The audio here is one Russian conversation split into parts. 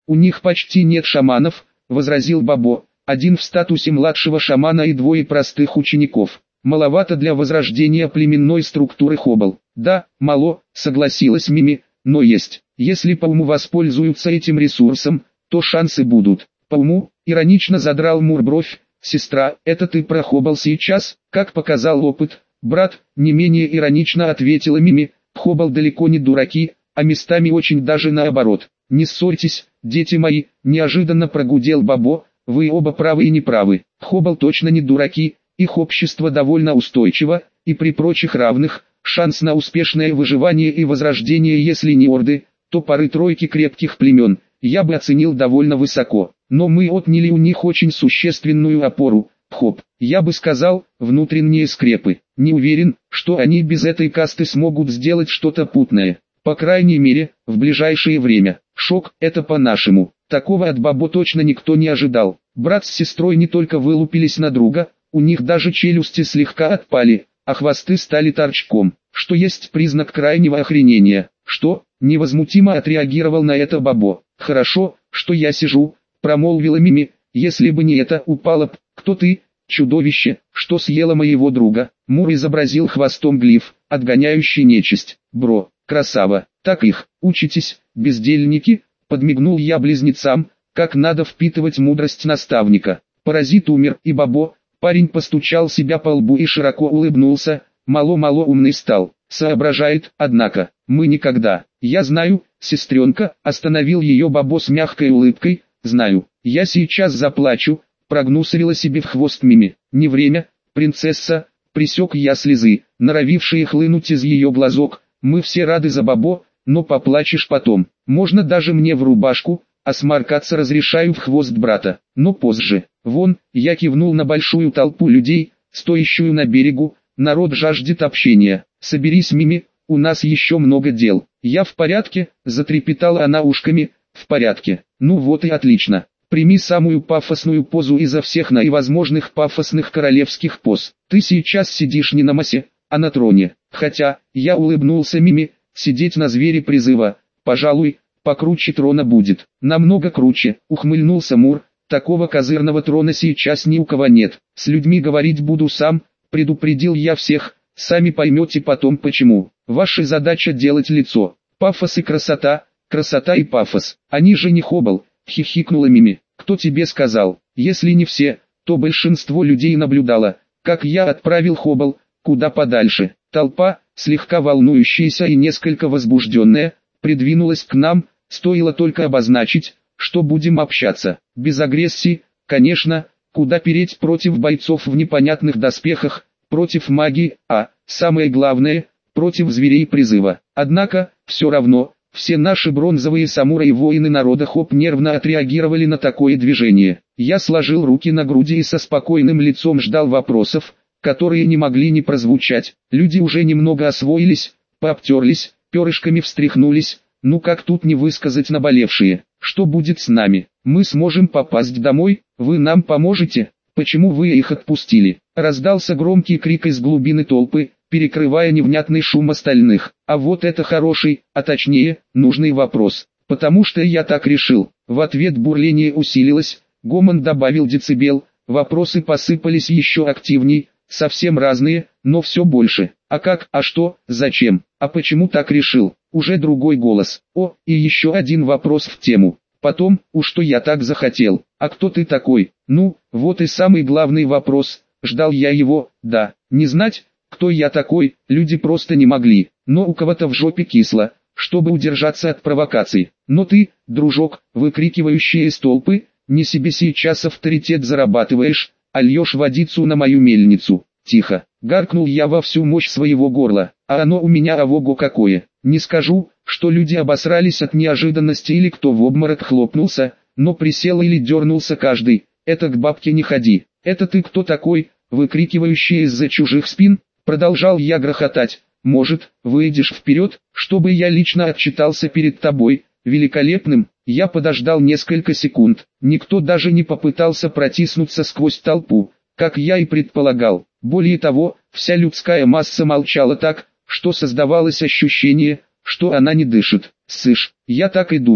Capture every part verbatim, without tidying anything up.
У них почти нет шаманов, возразил Бабо. Один в статусе младшего шамана и двое простых учеников. Маловато для возрождения племенной структуры Хоббл. Да, мало, согласилась Мими, но есть. Если по уму воспользуются этим ресурсом, то шансы будут. По уму, иронично задрал Мур бровь. Сестра, это ты про Хоббл сейчас? Как показал опыт, брат, не менее иронично ответила Мими. Хоббл далеко не дураки, а местами очень даже наоборот. Не ссорьтесь, дети мои, неожиданно прогудел Бабо. Вы оба правы и неправы. Хоббл точно не дураки, их общество довольно устойчиво, и при прочих равных, шанс на успешное выживание и возрождение, если не орды, то пары-тройки крепких племен, я бы оценил довольно высоко. Но мы отняли у них очень существенную опору. Хоп, я бы сказал, внутренние скрепы. Не уверен, что они без этой касты смогут сделать что-то путное. По крайней мере, в ближайшее время. Шок, это по-нашему. Такого от Бабо точно никто не ожидал. Брат с сестрой не только вылупились на друга, у них даже челюсти слегка отпали, а хвосты стали торчком, что есть признак крайнего охренения. Что? Невозмутимо отреагировал на это Бабо. Хорошо, что я сижу, промолвила Мими, если бы не это, упала б. Кто ты, чудовище, что съело моего друга? Мур изобразил хвостом глиф, отгоняющий нечисть. Бро, красава, так их, учитесь, бездельники, подмигнул я близнецам, как надо впитывать мудрость наставника. Паразит умер, и Бабо, парень постучал себя по лбу и широко улыбнулся, мало-мало умный стал, соображает, однако, мы никогда. Я знаю, сестренка, остановил ее Бабо с мягкой улыбкой, знаю, я сейчас заплачу, прогнусавила себе в хвост Мими. Не время, принцесса, пресек я слезы, норовившие хлынуть из ее глазок. Мы все рады за Бабо, но поплачешь потом. Можно даже мне в рубашку, а сморкаться разрешаю в хвост брата, но позже. Вон, я кивнул на большую толпу людей, стоящую на берегу, народ жаждет общения. Соберись, Мими, у нас еще много дел. Я в порядке, затрепетала она ушками, в порядке. Ну вот и отлично. Прими самую пафосную позу изо всех наивозможных пафосных королевских поз. Ты сейчас сидишь не на масе, а на троне. Хотя, я улыбнулся Мими, сидеть на звере призыва, пожалуй, покруче трона будет. Намного круче, ухмыльнулся Мур. Такого козырного трона сейчас ни у кого нет. С людьми говорить буду сам, предупредил я всех, сами поймете потом почему. Ваша задача делать лицо. Пафос и красота, красота и пафос. Они же не Хоббл, хихикнула Мими. Кто тебе сказал? Если не все, то большинство людей наблюдало, как я отправил Хоббл куда подальше. Толпа, слегка волнующаяся и несколько возбужденная, придвинулась к нам, стоило только обозначить, что будем общаться. Без агрессии, конечно, куда переть против бойцов в непонятных доспехах, против магии, а, самое главное, против зверей призыва. Однако, все равно, все наши бронзовые самураи-воины народа Хоп нервно отреагировали на такое движение. Я сложил руки на груди и со спокойным лицом ждал вопросов, которые не могли не прозвучать. Люди уже немного освоились, пообтерлись, перышками встряхнулись. Ну как тут не высказать наболевшие? Что будет с нами? Мы сможем попасть домой? Вы нам поможете? Почему вы их отпустили? Раздался громкий крик из глубины толпы, перекрывая невнятный шум остальных. А вот это хороший, а точнее, нужный вопрос. Потому что я так решил. В ответ бурление усилилось, гомон добавил децибел, вопросы посыпались еще активней, совсем разные, но все больше. А как, а что, зачем, а почему так решил? Уже другой голос. О, и еще один вопрос в тему. Потом, уж что я так захотел. А кто ты такой? Ну, вот и самый главный вопрос. Ждал я его, да. Не знать, кто я такой, люди просто не могли. Но у кого-то в жопе кисло, чтобы удержаться от провокаций. Но ты, дружок, выкрикивающий из толпы, не себе сейчас авторитет зарабатываешь, а льешь водицу на мою мельницу. Тихо, гаркнул я во всю мощь своего горла, а оно у меня авого какое. Не скажу, что люди обосрались от неожиданности или кто в обморок хлопнулся, но присел или дернулся каждый. Это к бабке не ходи. Это ты кто такой, выкрикивающий из-за чужих спин? Продолжал я грохотать. Может, выйдешь вперед, чтобы я лично отчитался перед тобой, великолепным? Я подождал несколько секунд. Никто даже не попытался протиснуться сквозь толпу, как я и предполагал. Более того, вся людская масса молчала так, что создавалось ощущение, что она не дышит. Сышь, я так и думал.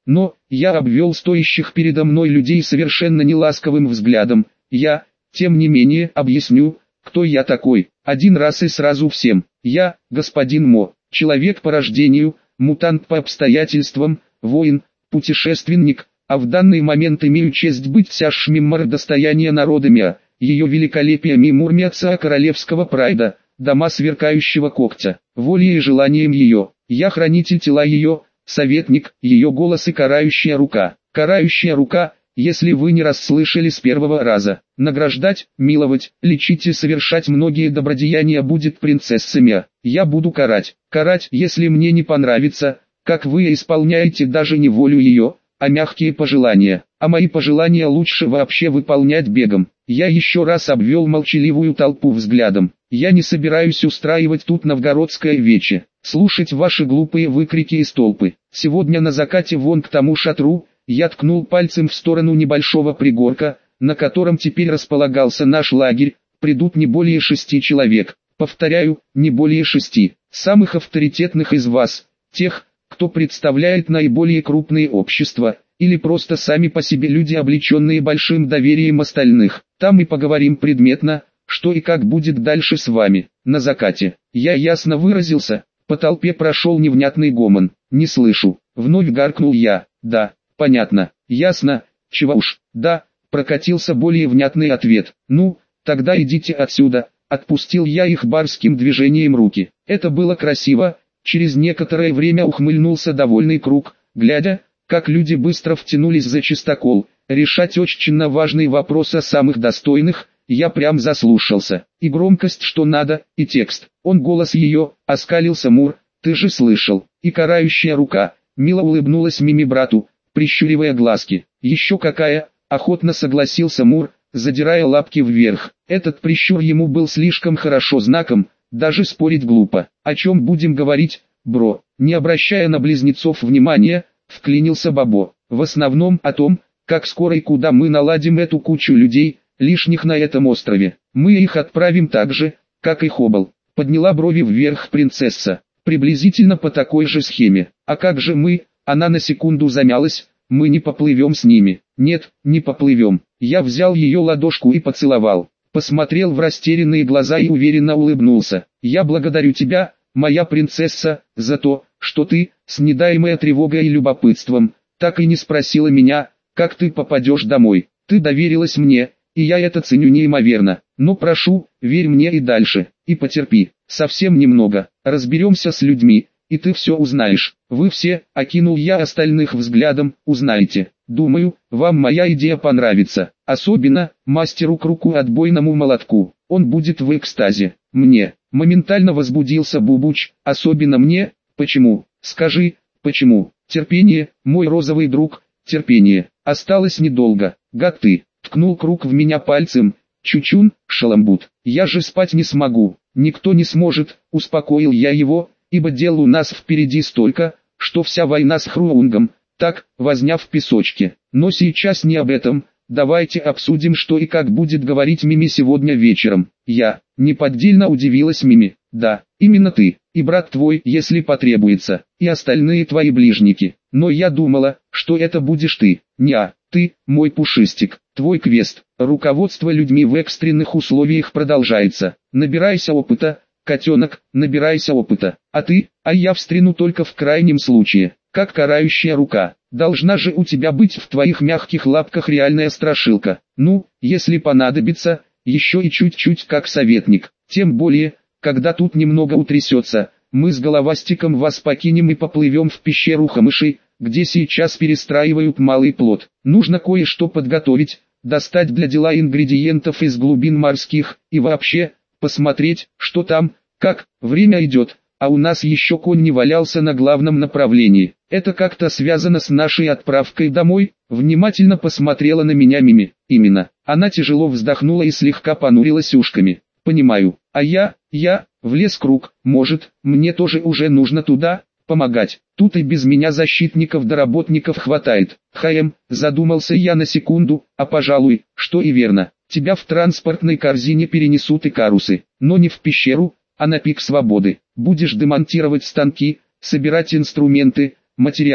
Но, я обвел стоящих передо мной людей совершенно неласковым взглядом. Я, тем не менее, объясню, кто я такой, один раз и сразу всем. Я, господин Мо, человек по рождению, мутант по обстоятельствам, воин, путешественник, а в данный момент имею честь быть Сяшмиммар достояние народа Миа, ее великолепие Мимурмиаца королевского прайда, дома сверкающего когтя, волей и желанием ее. Я хранитель тела ее, советник, ее голос и карающая рука. Карающая рука, если вы не расслышали с первого раза. Награждать, миловать, лечить и совершать многие добродеяния будет принцесса Миа. Я буду карать. Карать, если мне не понравится, как вы исполняете даже не волю ее, а мягкие пожелания. А мои пожелания лучше вообще выполнять бегом. Я еще раз обвел молчаливую толпу взглядом. Я не собираюсь устраивать тут новгородское вече, слушать ваши глупые выкрики из толпы. Сегодня на закате вон к тому шатру, я ткнул пальцем в сторону небольшого пригорка, на котором теперь располагался наш лагерь, придут не более шести человек. Повторяю, не более шести. Самых авторитетных из вас, тех, кто представляет наиболее крупные общества, или просто сами по себе люди, облеченные большим доверием остальных. Там и поговорим предметно, что и как будет дальше с вами. На закате. Я ясно выразился, по толпе прошел невнятный гомон. Не слышу. Вновь гаркнул я. Да. Понятно, ясно, чего уж, да, прокатился более внятный ответ. Ну, тогда идите отсюда, отпустил я их барским движением руки. Это было красиво, через некоторое время ухмыльнулся довольный круг, глядя, как люди быстро втянулись за чистокол. Решать очень важный вопрос о самых достойных, я прям заслушался. И громкость что надо, и текст. Он голос ее, оскалился Мур, ты же слышал. И карающая рука, мило улыбнулась Мими брату, прищуривая глазки. Еще какая, охотно согласился Мур, задирая лапки вверх. Этот прищур ему был слишком хорошо знаком, даже спорить глупо. О чем будем говорить, бро? Не обращая на близнецов внимания, вклинился Бабо. В основном о том, как скоро и куда мы наладим эту кучу людей, лишних на этом острове. Мы их отправим так же, как и Хоббл. Подняла брови вверх принцесса. Приблизительно по такой же схеме. А как же мы? Она на секунду замялась, мы не поплывем с ними. Нет, не поплывем. Я взял ее ладошку и поцеловал. Посмотрел в растерянные глаза и уверенно улыбнулся. Я благодарю тебя, моя принцесса, за то, что ты, с недаемой тревогой и любопытством, так и не спросила меня, как ты попадешь домой. Ты доверилась мне, и я это ценю неимоверно. Но прошу, верь мне и дальше, и потерпи. Совсем немного, разберемся с людьми. И ты все узнаешь. Вы все, окинул я остальных взглядом, узнаете. Думаю, вам моя идея понравится. Особенно, мастеру круку отбойному молотку. Он будет в экстазе. Мне. Моментально возбудился Бубуч. Особенно мне. Почему? Скажи, почему? Терпение, мой розовый друг, терпение. Осталось недолго. Гад ты. Ткнул круг в меня пальцем. Чучун, шаламбут. Я же спать не смогу. Никто не сможет, успокоил я его. Ибо дел у нас впереди столько, что вся война с Хруунгом, так, возня в песочке. Но сейчас не об этом, давайте обсудим, что и как будет говорить Мими сегодня вечером. Я, неподдельно удивилась Мими, да, именно ты, и брат твой, если потребуется, и остальные твои ближники. Но я думала, что это будешь ты, неа, ты, мой пушистик, твой квест. Руководство людьми в экстренных условиях продолжается. Набирайся опыта. Котенок, набирайся опыта. А ты, а я встряну только в крайнем случае, как карающая рука. Должна же у тебя быть в твоих мягких лапках реальная страшилка. Ну, если понадобится, еще и чуть-чуть как советник. Тем более, когда тут немного утрясется, мы с головастиком вас покинем и поплывем в пещеру Хамышей, где сейчас перестраивают малый плод. Нужно кое-что подготовить, достать для дела ингредиентов из глубин морских, и вообще, посмотреть, что там, как, время идет, а у нас еще конь не валялся на главном направлении. Это как-то связано с нашей отправкой домой? Внимательно посмотрела на меня Мими. Именно. Она тяжело вздохнула и слегка понурилась ушками. Понимаю. А я, я, влез круг, может, мне тоже уже нужно туда, помогать. Тут и без меня защитников да работников хватает. Хаем, задумался я на секунду, а пожалуй, что и верно. Тебя в транспортной корзине перенесут и карусы, но не в пещеру, а на пик свободы. Будешь демонтировать станки, собирать инструменты, материалы.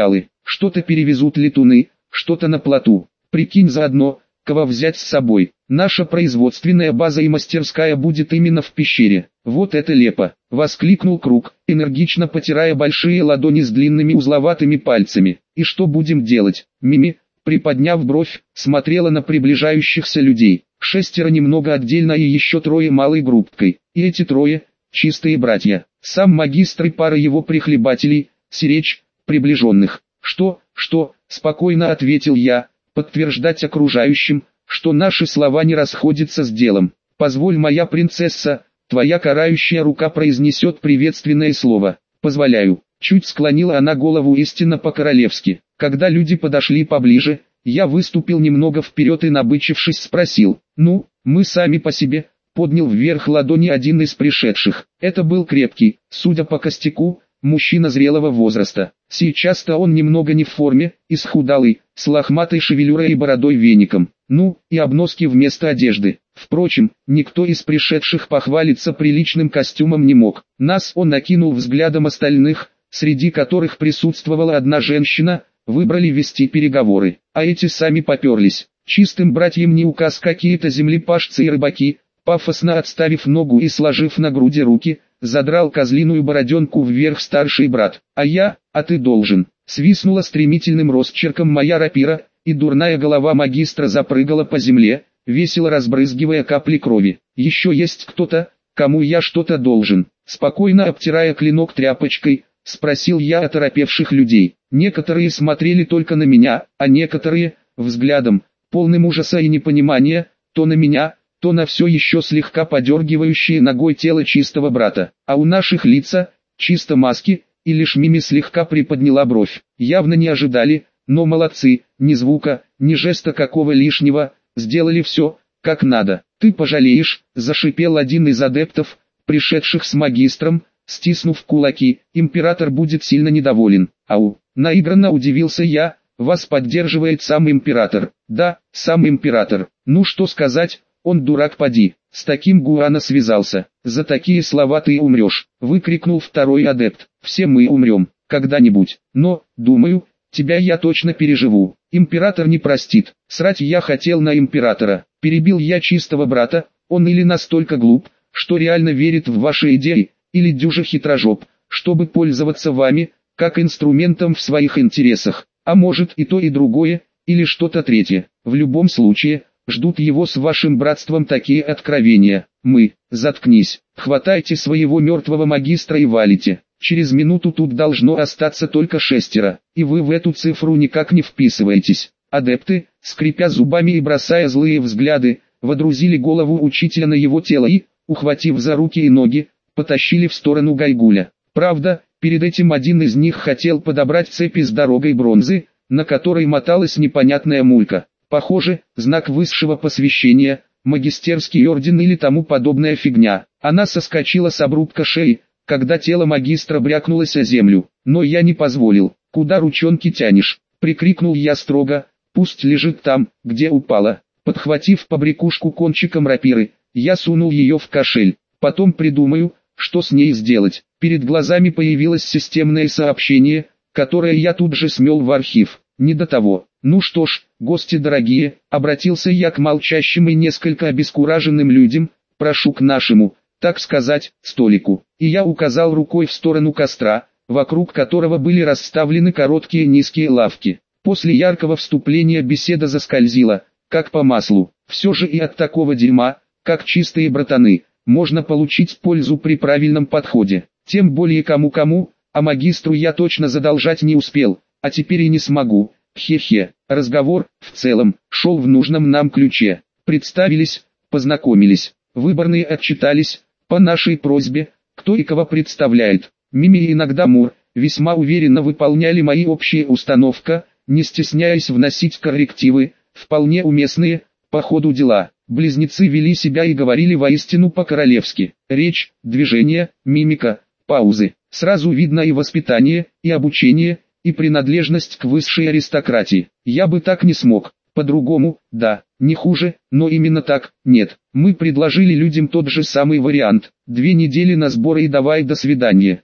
Что-то перевезут летуны, что-то на плоту. Прикинь заодно, кого взять с собой. Наша производственная база и мастерская будет именно в пещере. Вот это лепо, воскликнул Круг, энергично потирая большие ладони с длинными узловатыми пальцами. И что будем делать? Мими, приподняв бровь, смотрела на приближающихся людей. Шестеро немного отдельно и еще трое малой группкой. И эти трое – чистые братья. Сам магистр и пара его прихлебателей, сиречь, приближенных. Что, что, спокойно ответил я, подтверждать окружающим, что наши слова не расходятся с делом. Позволь, моя принцесса, твоя карающая рука произнесет приветственное слово. Позволяю. Чуть склонила она голову истинно по-королевски. Когда люди подошли поближе, я выступил немного вперед и, набычившись, спросил: «Ну, мы сами по себе», поднял вверх ладони один из пришедших. Это был крепкий, судя по костяку, мужчина зрелого возраста. Сейчас-то он немного не в форме, исхудалый, с лохматой шевелюрой и бородой веником. Ну, и обноски вместо одежды. Впрочем, никто из пришедших похвалиться приличным костюмом не мог. Нас он накинул взглядом остальных, среди которых присутствовала одна женщина, выбрали вести переговоры. А эти сами поперлись. Чистым братьям не указ какие-то землепашцы и рыбаки. Пафосно отставив ногу и сложив на груди руки, задрал козлиную бороденку вверх старший брат. «А я, а ты должен». Свистнула стремительным росчерком моя рапира, и дурная голова магистра запрыгала по земле, весело разбрызгивая капли крови. «Еще есть кто-то, кому я что-то должен?» Спокойно обтирая клинок тряпочкой, спросил я оторопевших людей. Некоторые смотрели только на меня, а некоторые, взглядом, полным ужаса и непонимания, то на меня, то на все еще слегка подергивающее ногой тело чистого брата. А у наших лица, чисто маски, и лишь Мими слегка приподняла бровь. Явно не ожидали, но молодцы, ни звука, ни жеста какого лишнего, сделали все, как надо. «Ты пожалеешь», – зашипел один из адептов, пришедших с магистром, стиснув кулаки. «Император будет сильно недоволен». «Ау», – наигранно удивился я, – «вас поддерживает сам император». «Да, сам император. Ну что сказать, он дурак поди, с таким Гуана связался. За такие слова ты умрешь», – выкрикнул второй адепт. «Все мы умрем, когда-нибудь, но, думаю, тебя я точно переживу. Император не простит». «Срать я хотел на императора», – перебил я чистого брата. «Он или настолько глуп, что реально верит в ваши идеи, или дюже хитрожоп, чтобы пользоваться вами, как инструментом в своих интересах, а может и то и другое, или что-то третье. В любом случае, ждут его с вашим братством такие откровения. Мы, заткнись, хватайте своего мертвого магистра и валите. Через минуту тут должно остаться только шестеро, и вы в эту цифру никак не вписываетесь». Адепты, скрипя зубами и бросая злые взгляды, водрузили голову учителя на его тело и, ухватив за руки и ноги, потащили в сторону Гайгуля. Правда, перед этим один из них хотел подобрать цепи с дорогой бронзы, на которой моталась непонятная мулька. Похоже, знак высшего посвящения, магистерский орден или тому подобная фигня. Она соскочила с обрубка шеи, когда тело магистра брякнулось о землю. Но я не позволил. «Куда ручонки тянешь?» — прикрикнул я строго. «Пусть лежит там, где упала». Подхватив побрякушку кончиком рапиры, я сунул ее в кошель. Потом придумаю, что с ней сделать. Перед глазами появилось системное сообщение, которое я тут же смел в архив. Не до того. «Ну что ж, гости дорогие», — обратился я к молчащим и несколько обескураженным людям, «прошу к нашему, так сказать, столику». И я указал рукой в сторону костра, вокруг которого были расставлены короткие низкие лавки. После яркого вступления беседа заскользила, как по маслу. Все же и от такого дерьма, как чистые братаны, можно получить пользу при правильном подходе. Тем более кому-кому, а магистру я точно задолжать не успел, а теперь и не смогу. Хе-хе. Разговор, в целом, шел в нужном нам ключе. Представились, познакомились, выборные отчитались, по нашей просьбе, кто и кого представляет. Мими и иногда Мур, весьма уверенно выполняли мои общие установка, не стесняясь вносить коррективы, вполне уместные, по ходу дела. Близнецы вели себя и говорили воистину по-королевски. Речь, движение, мимика, паузы. Сразу видно и воспитание, и обучение, и принадлежность к высшей аристократии. Я бы так не смог. По-другому, да, не хуже, но именно так, нет. Мы предложили людям тот же самый вариант. Две недели на сборы и давай до свидания.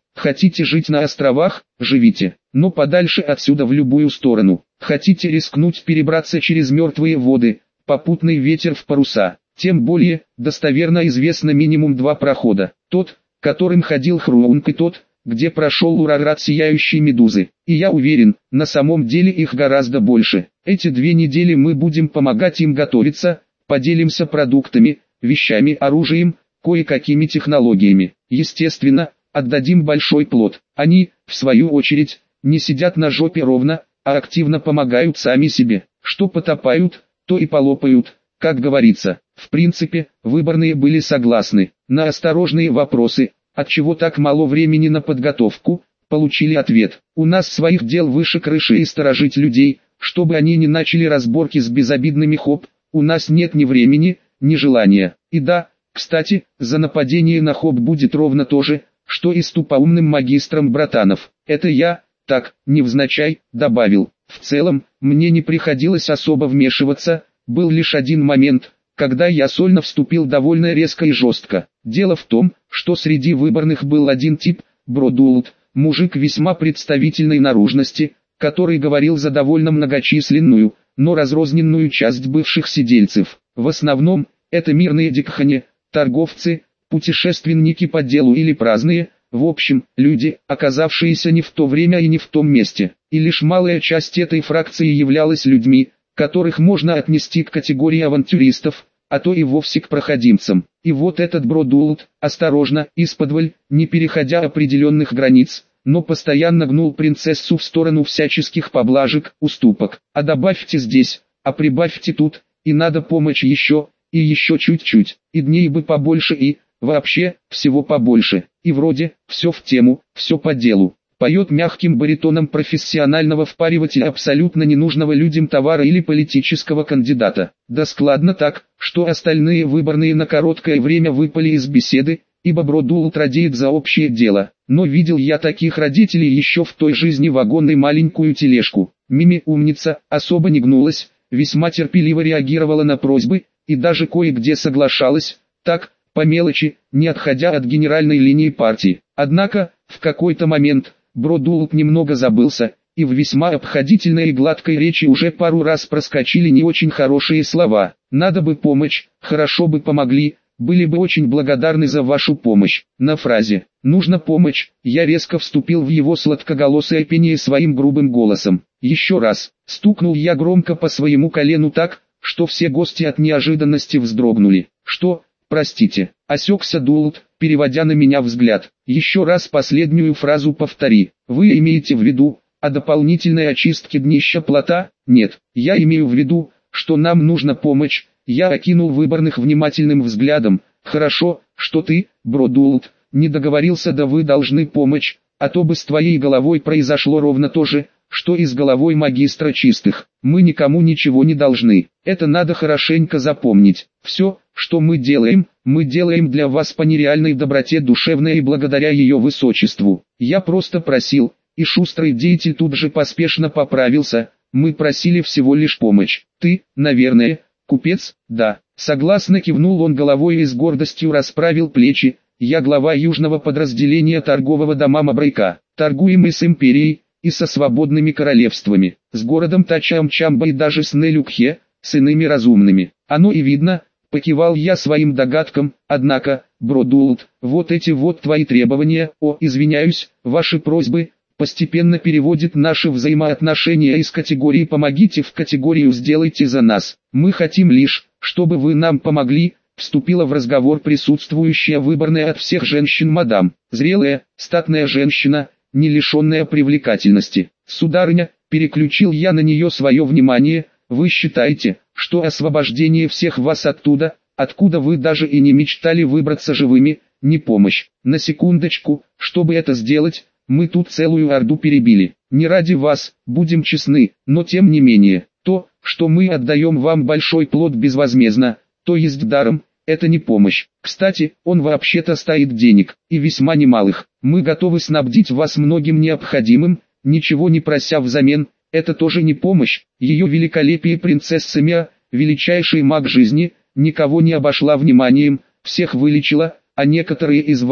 Хотите жить на островах, живите, но подальше отсюда в любую сторону. Хотите рискнуть перебраться через мертвые воды, попутный ветер в паруса. Тем более, достоверно известно минимум два прохода. Тот, которым ходил Хруунг, и тот, где прошел Ураград сияющей медузы. И я уверен, на самом деле их гораздо больше. Эти две недели мы будем помогать им готовиться, поделимся продуктами, вещами, оружием, кое-какими технологиями. Естественно, отдадим большой плод. Они, в свою очередь, не сидят на жопе ровно, а активно помогают сами себе. Что потопают, то и полопают, как говорится. В принципе, выборные были согласны. На осторожные вопросы, отчего так мало времени на подготовку, получили ответ: у нас своих дел выше крыши, и сторожить людей, чтобы они не начали разборки с безобидными хоп, у нас нет ни времени, ни желания. И да, кстати, за нападение на хоп будет ровно то же, что и с тупоумным магистром Братанов. Это я, так, невзначай, добавил. В целом, мне не приходилось особо вмешиваться, был лишь один момент, когда я сольно вступил довольно резко и жестко. Дело в том, что среди выборных был один тип, Бродулт, мужик весьма представительной наружности, который говорил за довольно многочисленную, но разрозненную часть бывших сидельцев. В основном, это мирные дикхани, торговцы, путешественники по делу или праздные, в общем, люди, оказавшиеся не в то время и не в том месте. И лишь малая часть этой фракции являлась людьми, которых можно отнести к категории авантюристов, а то и вовсе к проходимцам. И вот этот Бродулт, осторожно, исподволь, не переходя определенных границ, но постоянно гнул принцессу в сторону всяческих поблажек, уступок. А добавьте здесь, а прибавьте тут, и надо помочь еще, и еще чуть-чуть, и дней бы побольше, и, вообще, всего побольше. И вроде, все в тему, все по делу. Поет мягким баритоном профессионального впаривателя абсолютно ненужного людям товара или политического кандидата. Да складно так, что остальные выборные на короткое время выпали из беседы, ибо Бродулт радеет за общее дело. Но видел я таких родителей еще в той жизни вагонной маленькую тележку. Мими, умница, особо не гнулась, весьма терпеливо реагировала на просьбы, и даже кое-где соглашалась, так, по мелочи, не отходя от генеральной линии партии. Однако, в какой-то момент, Бродулт немного забылся, и в весьма обходительной и гладкой речи уже пару раз проскочили не очень хорошие слова. «Надо бы помочь, хорошо бы помогли, были бы очень благодарны за вашу помощь». На фразе «нужно помочь» я резко вступил в его сладкоголосое пение своим грубым голосом. Еще раз, стукнул я громко по своему колену так, что все гости от неожиданности вздрогнули. «Что, простите?» — осекся Дулт, переводя на меня взгляд. «Еще раз последнюю фразу повтори. Вы имеете в виду, о дополнительной очистке днища плота?» «Нет, я имею в виду, что нам нужна помощь». Я окинул выборных внимательным взглядом. «Хорошо, что ты, Бродулт, не договорился, да вы должны помочь, а то бы с твоей головой произошло ровно то же, что и с головой магистра чистых. Мы никому ничего не должны. Это надо хорошенько запомнить. Все, что мы делаем, мы делаем для вас по нереальной доброте душевной и благодаря ее высочеству. Я просто просил». И шустрый деятель тут же поспешно поправился. «Мы просили всего лишь помощь. Ты, наверное, купец?» «Да». Согласно кивнул он головой и с гордостью расправил плечи. «Я глава южного подразделения торгового дома Мабрайка. Торгуем и с империей, и со свободными королевствами, с городом Тачамчамба и даже с Нелюкхе, с иными разумными. Оно и видно», — покивал я своим догадкам. «Однако, Бродулт, вот эти вот твои требования, о, извиняюсь, ваши просьбы, постепенно переводит наши взаимоотношения из категории «помогите» в категорию «сделайте за нас». Мы хотим лишь, чтобы вы нам помогли», — вступила в разговор присутствующая выборная от всех женщин мадам, зрелая, статная женщина, не лишенная привлекательности. «Сударыня», — переключил я на нее свое внимание, — «вы считаете, что освобождение всех вас оттуда, откуда вы даже и не мечтали выбраться живыми, не помощь? На секундочку, чтобы это сделать, мы тут целую орду перебили. Не ради вас, будем честны, но тем не менее, то, что мы отдаем вам большой плод безвозмездно, то есть даром, это не помощь. Кстати, он вообще-то стоит денег, и весьма немалых. Мы готовы снабдить вас многим необходимым, ничего не прося взамен. Это тоже не помощь. Ее великолепие принцесса Миа, величайший маг жизни, никого не обошла вниманием, всех вылечила, а некоторые из вас,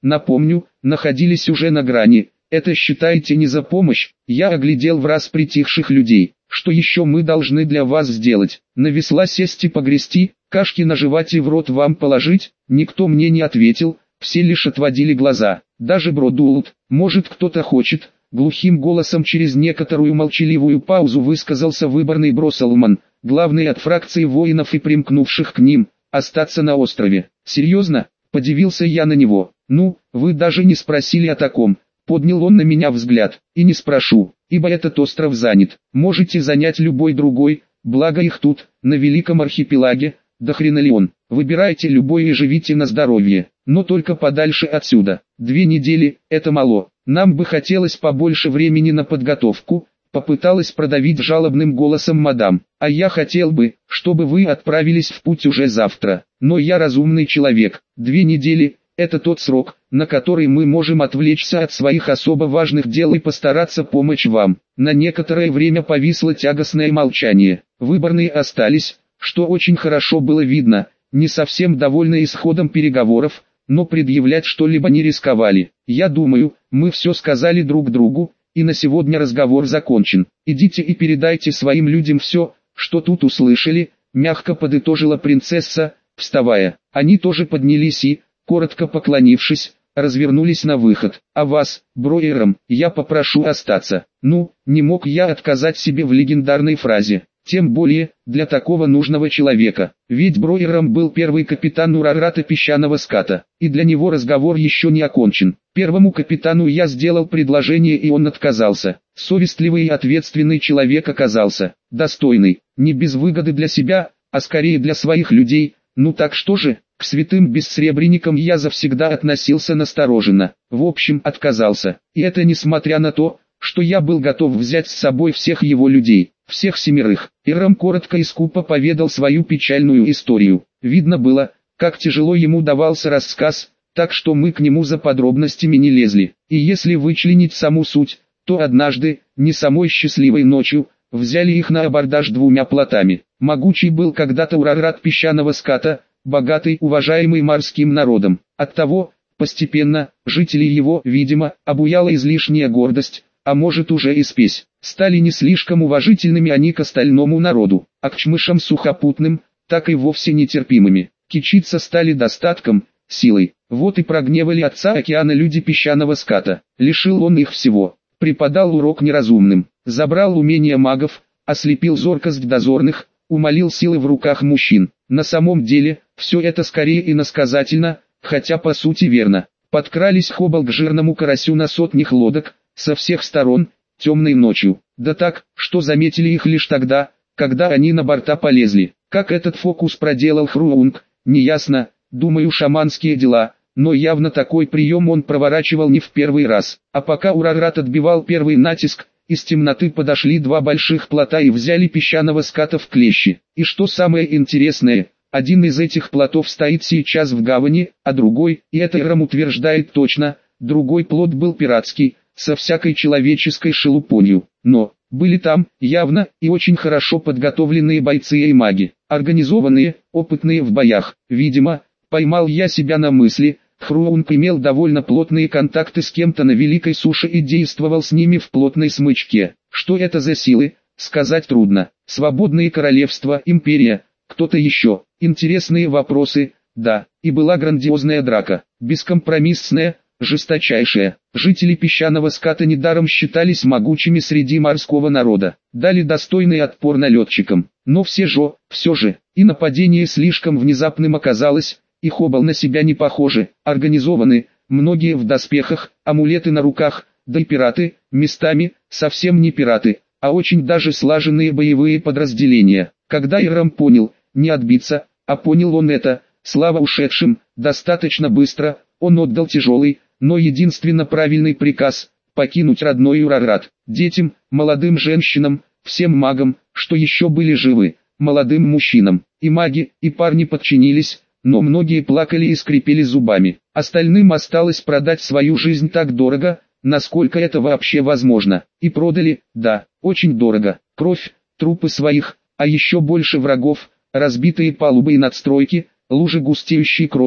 напомню, находились уже на грани. Это считаете не за помощь? Я оглядел враз притихших людей. Что еще мы должны для вас сделать? На весла сесть и погрести, кашки нажевать и в рот вам положить? Никто мне не ответил, все лишь отводили глаза. Даже Бродулт, может кто-то хочет, глухим голосом через некоторую молчаливую паузу высказался выборный Бросселман, главный от фракции воинов и примкнувших к ним, остаться на острове. Серьезно? Подивился я на него. Ну, вы даже не спросили о таком. Поднял он на меня взгляд. И не спрошу, ибо этот остров занят. Можете занять любой другой, благо их тут, на великом архипелаге, до хрена ли он. Выбирайте любой и живите на здоровье, но только подальше отсюда. Две недели – это мало. Нам бы хотелось побольше времени на подготовку, попыталась продавить жалобным голосом мадам. А я хотел бы, чтобы вы отправились в путь уже завтра. Но я разумный человек. Две недели – это тот срок, на который мы можем отвлечься от своих особо важных дел и постараться помочь вам. На некоторое время повисло тягостное молчание. Выборные остались, что очень хорошо было видно, не совсем довольны исходом переговоров, но предъявлять что-либо не рисковали. Я думаю, мы все сказали друг другу, и на сегодня разговор закончен. Идите и передайте своим людям все, что тут услышали, мягко подытожила принцесса, вставая. Они тоже поднялись и, коротко поклонившись, развернулись на выход. А вас, Броерам, я попрошу остаться. Ну, не мог я отказать себе в легендарной фразе. Тем более, для такого нужного человека. Ведь Броером был первый капитан Урарата песчаного ската, и для него разговор еще не окончен. Первому капитану я сделал предложение, и он отказался. Совестливый и ответственный человек оказался. Достойный, не без выгоды для себя, а скорее для своих людей. Ну так что же? К святым бессребренникам я завсегда относился настороженно. В общем, отказался. И это несмотря на то, что я был готов взять с собой всех его людей, всех семерых. Ирам коротко и скупо поведал свою печальную историю. Видно было, как тяжело ему давался рассказ, так что мы к нему за подробностями не лезли. И если вычленить саму суть, то однажды, не самой счастливой ночью, взяли их на абордаж двумя плотами. Могучий был когда-то Урарат песчаного ската, богатый, уважаемый морским народом. Оттого, постепенно, жители его, видимо, обуяла излишняя гордость, а может уже и спесь. Стали не слишком уважительными они к остальному народу, а к чмышам сухопутным, так и вовсе нетерпимыми. Кичиться стали достатком, силой. Вот и прогневали отца океана люди песчаного ската. Лишил он их всего, преподал урок неразумным, забрал умения магов, ослепил зоркость дозорных, умолил силы в руках мужчин. На самом деле, все это скорее иносказательно, хотя по сути верно. Подкрались Хоббл к жирному карасю на сотнях лодок, со всех сторон, темной ночью. Да так, что заметили их лишь тогда, когда они на борта полезли. Как этот фокус проделал Хруунг, неясно, думаю, шаманские дела, но явно такой прием он проворачивал не в первый раз. А пока Урарат отбивал первый натиск, из темноты подошли два больших плота и взяли песчаного ската в клещи. И что самое интересное, один из этих плотов стоит сейчас в гавани, а другой, и это Ирам утверждает точно, другой плот был пиратский, со всякой человеческой шелупонью. Но, были там, явно, и очень хорошо подготовленные бойцы и маги, организованные, опытные в боях. Видимо, поймал я себя на мысли, Хруунг имел довольно плотные контакты с кем-то на великой суше и действовал с ними в плотной смычке. Что это за силы, сказать трудно. Свободные королевства, империя, кто-то еще. Интересные вопросы, да, и была грандиозная драка, бескомпромиссная, жесточайшая. Жители песчаного ската недаром считались могучими среди морского народа, дали достойный отпор налетчикам. Но все же, все же, и нападение слишком внезапным оказалось, и Хоббл на себя не похожи, организованы, многие в доспехах, амулеты на руках, да и пираты, местами, совсем не пираты, а очень даже слаженные боевые подразделения. Когда Ирам понял, не отбиться, а понял он это, слава ушедшим, достаточно быстро, он отдал тяжелый, но единственно правильный приказ – покинуть родной Урарат. Детям, молодым женщинам, всем магам, что еще были живы, молодым мужчинам. И маги, и парни подчинились, но многие плакали и скрипели зубами. Остальным осталось продать свою жизнь так дорого, насколько это вообще возможно. И продали, да, очень дорого. Кровь, трупы своих, а еще больше врагов, разбитые палубы и надстройки, лужи густеющей крови,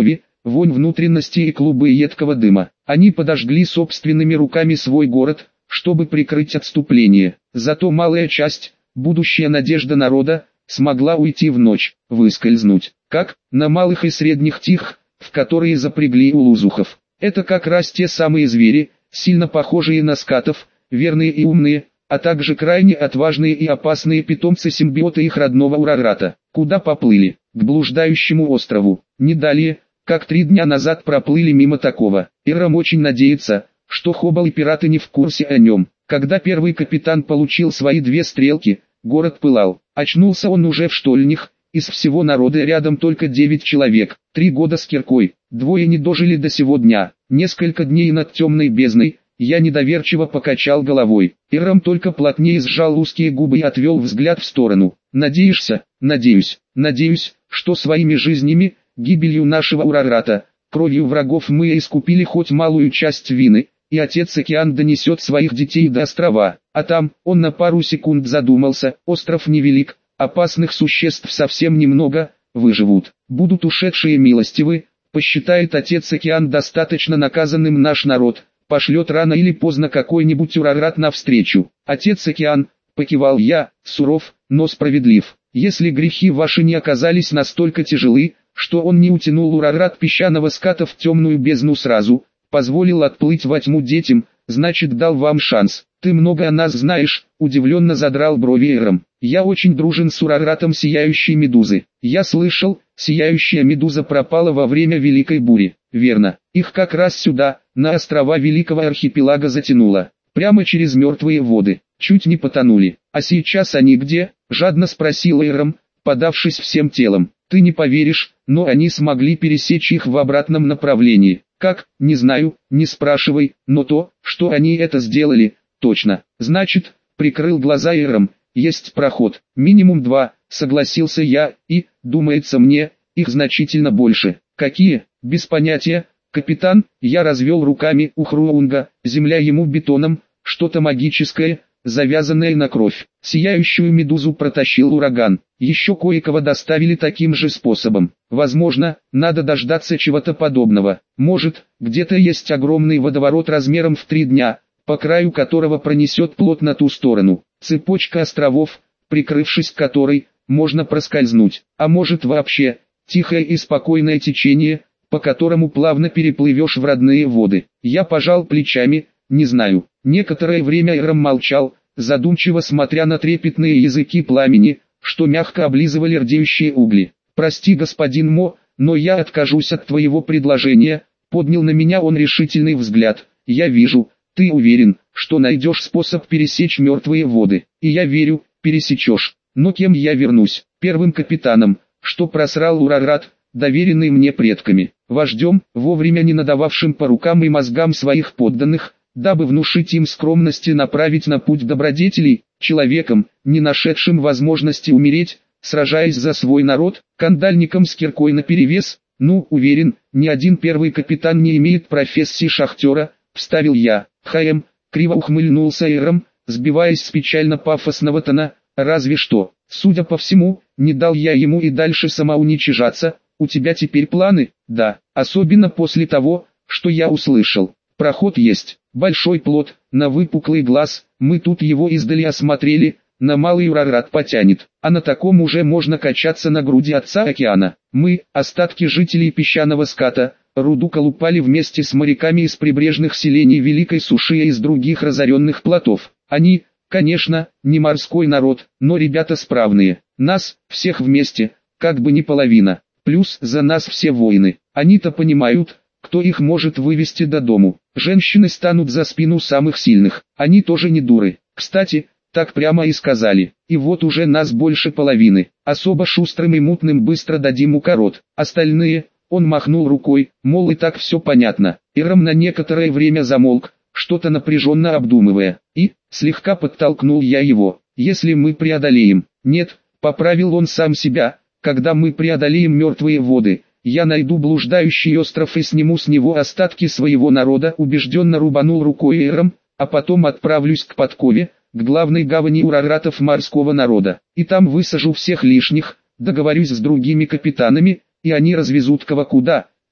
вонь внутренностей и клубы едкого дыма. Они подожгли собственными руками свой город, чтобы прикрыть отступление. Зато малая часть, будущая надежда народа, смогла уйти в ночь, выскользнуть. Как? На малых и средних тих, в которые запрягли улузухов. Это как раз те самые звери, сильно похожие на скатов, верные и умные, а также крайне отважные и опасные питомцы симбиота их родного Урарата. Куда поплыли? К блуждающему острову. Не далее, как три дня назад проплыли мимо такого. Ирам очень надеется, что Хоббл и пираты не в курсе о нем. Когда первый капитан получил свои две стрелки, город пылал. Очнулся он уже в штольнях, из всего народа рядом только девять человек. Три года с киркой, двое не дожили до сего дня. Несколько дней над темной бездной. Я недоверчиво покачал головой. Ирам только плотнее сжал узкие губы и отвел взгляд в сторону. «Надеешься?» «Надеюсь. Надеюсь, что своими жизнями, гибелью нашего Урарата, кровью врагов мы искупили хоть малую часть вины, и отец Океан донесет своих детей до острова. А там, он на пару секунд задумался, остров невелик, опасных существ совсем немного, выживут. Будут ушедшие милостивы, посчитает отец Океан достаточно наказанным наш народ». Пошлет рано или поздно какой-нибудь Урарат навстречу. Отец Океан, покивал я, суров, но справедлив. Если грехи ваши не оказались настолько тяжелы, что он не утянул Урарат песчаного ската в темную бездну сразу, позволил отплыть во тьму детям, значит дал вам шанс. Ты много о нас знаешь, удивленно задрал брови Ирам. Я очень дружен с Ураратом Сияющей Медузы. Я слышал, Сияющая Медуза пропала во время Великой Бури. Верно, их как раз сюда, на острова Великого Архипелага затянуло. Прямо через мертвые воды. Чуть не потонули. А сейчас они где? Жадно спросил Ирам, подавшись всем телом. Ты не поверишь, но они смогли пересечь их в обратном направлении. Как? Не знаю, не спрашивай, но то, что они это сделали, точно. Значит, прикрыл глаза Ирам, есть проход. Минимум два, согласился я, и, думается мне, их значительно больше. Какие? Без понятия. Капитан, я развел руками у Хруунга, земля ему бетоном, что-то магическое, завязанное на кровь. Сияющую медузу протащил ураган. Еще кое-кого доставили таким же способом. Возможно, надо дождаться чего-то подобного. Может, где-то есть огромный водоворот размером в три дня, по краю которого пронесет плот на ту сторону. Цепочка островов, прикрывшись которой, можно проскользнуть. А может вообще, тихое и спокойное течение, по которому плавно переплывешь в родные воды. Я пожал плечами, не знаю. Некоторое время Ирам молчал, задумчиво смотря на трепетные языки пламени, что мягко облизывали рдеющие угли. «Прости, господин Мо, но я откажусь от твоего предложения», — поднял на меня он решительный взгляд. «Я вижу, ты уверен, что найдешь способ пересечь мертвые воды, и я верю, пересечешь. Но кем я вернусь? Первым капитаном, что просрал Урарат, доверенный мне предками, вождем, вовремя не надававшим по рукам и мозгам своих подданных, дабы внушить им скромности направить на путь добродетелей, человеком, не нашедшим возможности умереть, сражаясь за свой народ, кандальником с киркой наперевес. Ну, уверен, ни один первый капитан не имеет профессии шахтера, вставил я. Хаем, криво ухмыльнулся Ирам, сбиваясь с печально-пафосного тона, разве что, судя по всему, не дал я ему и дальше самоуничижаться. У тебя теперь планы? Да, особенно после того, что я услышал. Проход есть, большой плот, на выпуклый глаз, мы тут его издали осмотрели, на малый Урарат потянет, а на таком уже можно качаться на груди отца Океана. Мы, остатки жителей песчаного ската, руду колупали вместе с моряками из прибрежных селений Великой Суши и из других разоренных плотов. Они, конечно, не морской народ, но ребята справные. Нас, всех вместе, как бы не половина. Плюс за нас все воины. Они-то понимают, кто их может вывести до дому. Женщины станут за спину самых сильных. Они тоже не дуры. Кстати, так прямо и сказали. И вот уже нас больше половины. Особо шустрым и мутным быстро дадим укорот. Остальные, он махнул рукой, мол, и так все понятно. Ирам на некоторое время замолк, что-то напряженно обдумывая. И, слегка подтолкнул я его. Если мы преодолеем. Нет, поправил он сам себя. Когда мы преодолеем мертвые воды, я найду блуждающий остров и сниму с него остатки своего народа, убежденно рубанул рукой Ирам, а потом отправлюсь к подкове, к главной гавани Ураратов морского народа, и там высажу всех лишних, договорюсь с другими капитанами, и они развезут кого куда,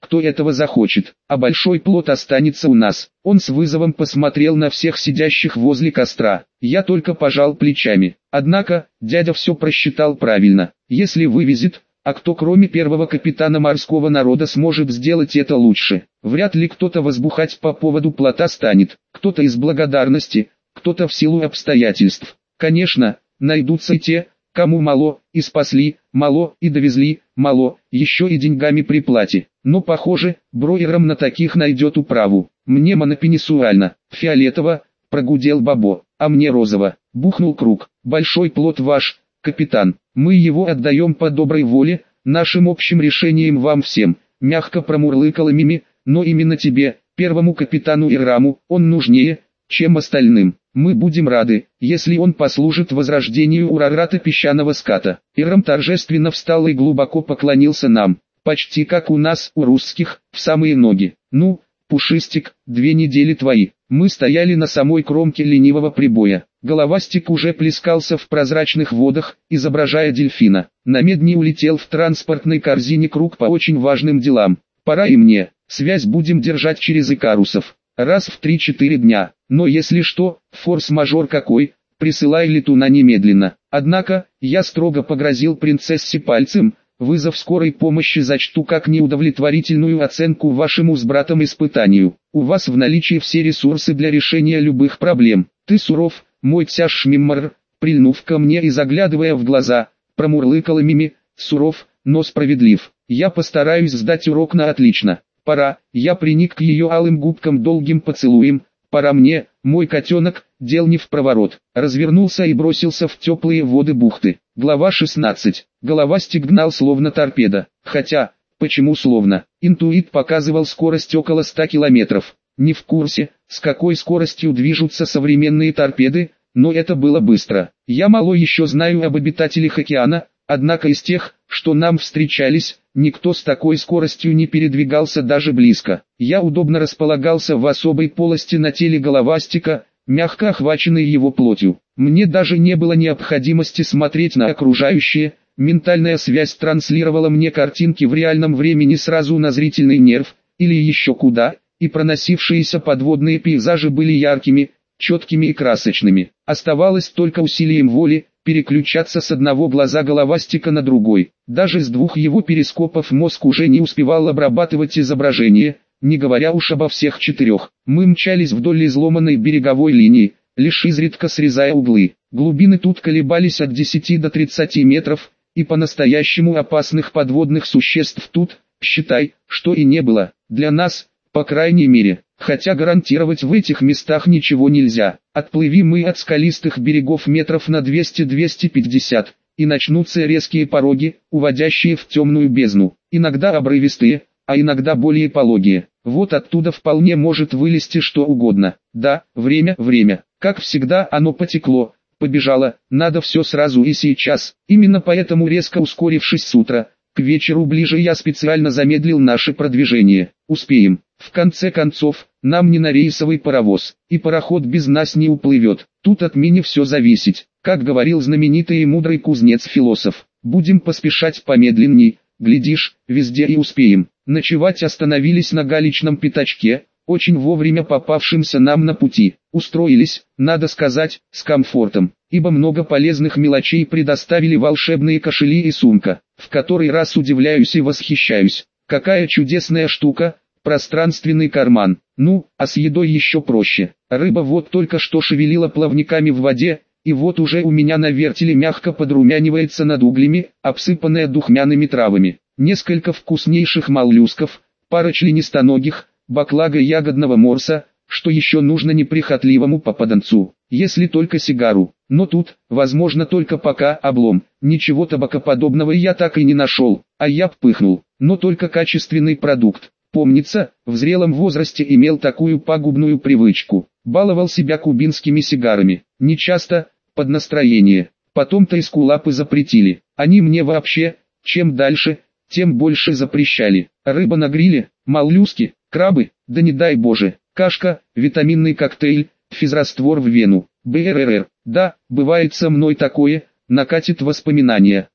кто этого захочет, а большой плод останется у нас. Он с вызовом посмотрел на всех сидящих возле костра. Я только пожал плечами. Однако, дядя все просчитал правильно. Если вывезет, а кто кроме первого капитана морского народа сможет сделать это лучше? Вряд ли кто-то возбухать по поводу плота станет. Кто-то из благодарности, кто-то в силу обстоятельств. Конечно, найдутся и те, кому мало, и спасли, мало, и довезли, мало, еще и деньгами при плате. Но похоже, броерам на таких найдет управу. Мне монопенисуально, фиолетово, прогудел Бобо, а мне розово, бухнул Круг. Большой плод ваш, капитан, мы его отдаем по доброй воле, нашим общим решением вам всем, мягко промурлыкала Мими, но именно тебе, первому капитану Ираму, он нужнее, чем остальным. Мы будем рады, если он послужит возрождению Урарата песчаного ската. Ирам торжественно встал и глубоко поклонился нам, почти как у нас, у русских, в самые ноги. Ну, Пушистик, две недели твои. Мы стояли на самой кромке ленивого прибоя. Головастик уже плескался в прозрачных водах, изображая дельфина. На медне улетел в транспортной корзине Круг по очень важным делам. Пора и мне, связь будем держать через Икарусов. Раз в три-четыре дня, но если что, форс-мажор какой, присылай летуна немедленно. Однако, я строго погрозил принцессе пальцем, вызов скорой помощи зачту как неудовлетворительную оценку вашему с братом испытанию. У вас в наличии все ресурсы для решения любых проблем. Ты суров, мой тяж Шмиммар, прильнув ко мне и заглядывая в глаза, промурлыкала Мими, суров, но справедлив. Я постараюсь сдать урок на отлично. Пора, я приник к ее алым губкам долгим поцелуем, пора мне, мой котенок, дел не в проворот. Развернулся и бросился в теплые воды бухты. Глава шестнадцать. Головастик гнал словно торпеда, хотя, почему словно, интуит показывал скорость около ста километров. Не в курсе, с какой скоростью движутся современные торпеды, но это было быстро. Я мало еще знаю об обитателях океана, однако из тех, что нам встречались, никто с такой скоростью не передвигался даже близко. Я удобно располагался в особой полости на теле головастика, мягко охваченной его плотью. Мне даже не было необходимости смотреть на окружающее, ментальная связь транслировала мне картинки в реальном времени сразу на зрительный нерв, или еще куда, и проносившиеся подводные пейзажи были яркими, четкими и красочными. Оставалось только усилием воли переключаться с одного глаза головастика на другой. Даже с двух его перископов мозг уже не успевал обрабатывать изображение, не говоря уж обо всех четырех. Мы мчались вдоль изломанной береговой линии, лишь изредка срезая углы. Глубины тут колебались от десяти до тридцати метров, и по-настоящему опасных подводных существ тут, считай, что и не было. Для нас, по крайней мере, хотя гарантировать в этих местах ничего нельзя. Отплыви мы от скалистых берегов метров на двести-двести пятьдесят, и начнутся резкие пороги, уводящие в темную бездну, иногда обрывистые, а иногда более пологие. Вот оттуда вполне может вылезти что угодно. Да, время, время. Как всегда оно потекло, побежало, надо все сразу и сейчас. Именно поэтому, резко ускорившись с утра, к вечеру ближе я специально замедлил наше продвижение. Успеем. В конце концов, нам не на рейсовый паровоз, и пароход без нас не уплывет. Тут от меня все зависит. Как говорил знаменитый и мудрый кузнец-философ, будем поспешать помедленней, глядишь, везде и успеем. Ночевать остановились на галечном пятачке, очень вовремя попавшимся нам на пути. Устроились, надо сказать, с комфортом, ибо много полезных мелочей предоставили волшебные кошели и сумка. В который раз удивляюсь и восхищаюсь. Какая чудесная штука, пространственный карман. Ну, а с едой еще проще. Рыба вот только что шевелила плавниками в воде, и вот уже у меня на вертеле мягко подрумянивается над углями, обсыпанная духмяными травами. Несколько вкуснейших моллюсков, пара членистоногих, баклага ягодного морса, что еще нужно неприхотливому попаданцу, если только сигару. Но тут, возможно только пока облом, ничего табакоподобного я так и не нашел, а я пыхнул, но только качественный продукт. Помнится, в зрелом возрасте имел такую пагубную привычку, баловал себя кубинскими сигарами, нечасто, под настроение. Потом-то эскулапы запретили, они мне вообще, чем дальше, тем больше запрещали. Рыба на гриле, моллюски, крабы, да не дай боже, кашка, витаминный коктейль, физраствор в вену, БРРР. Да, бывает со мной такое, накатит воспоминания.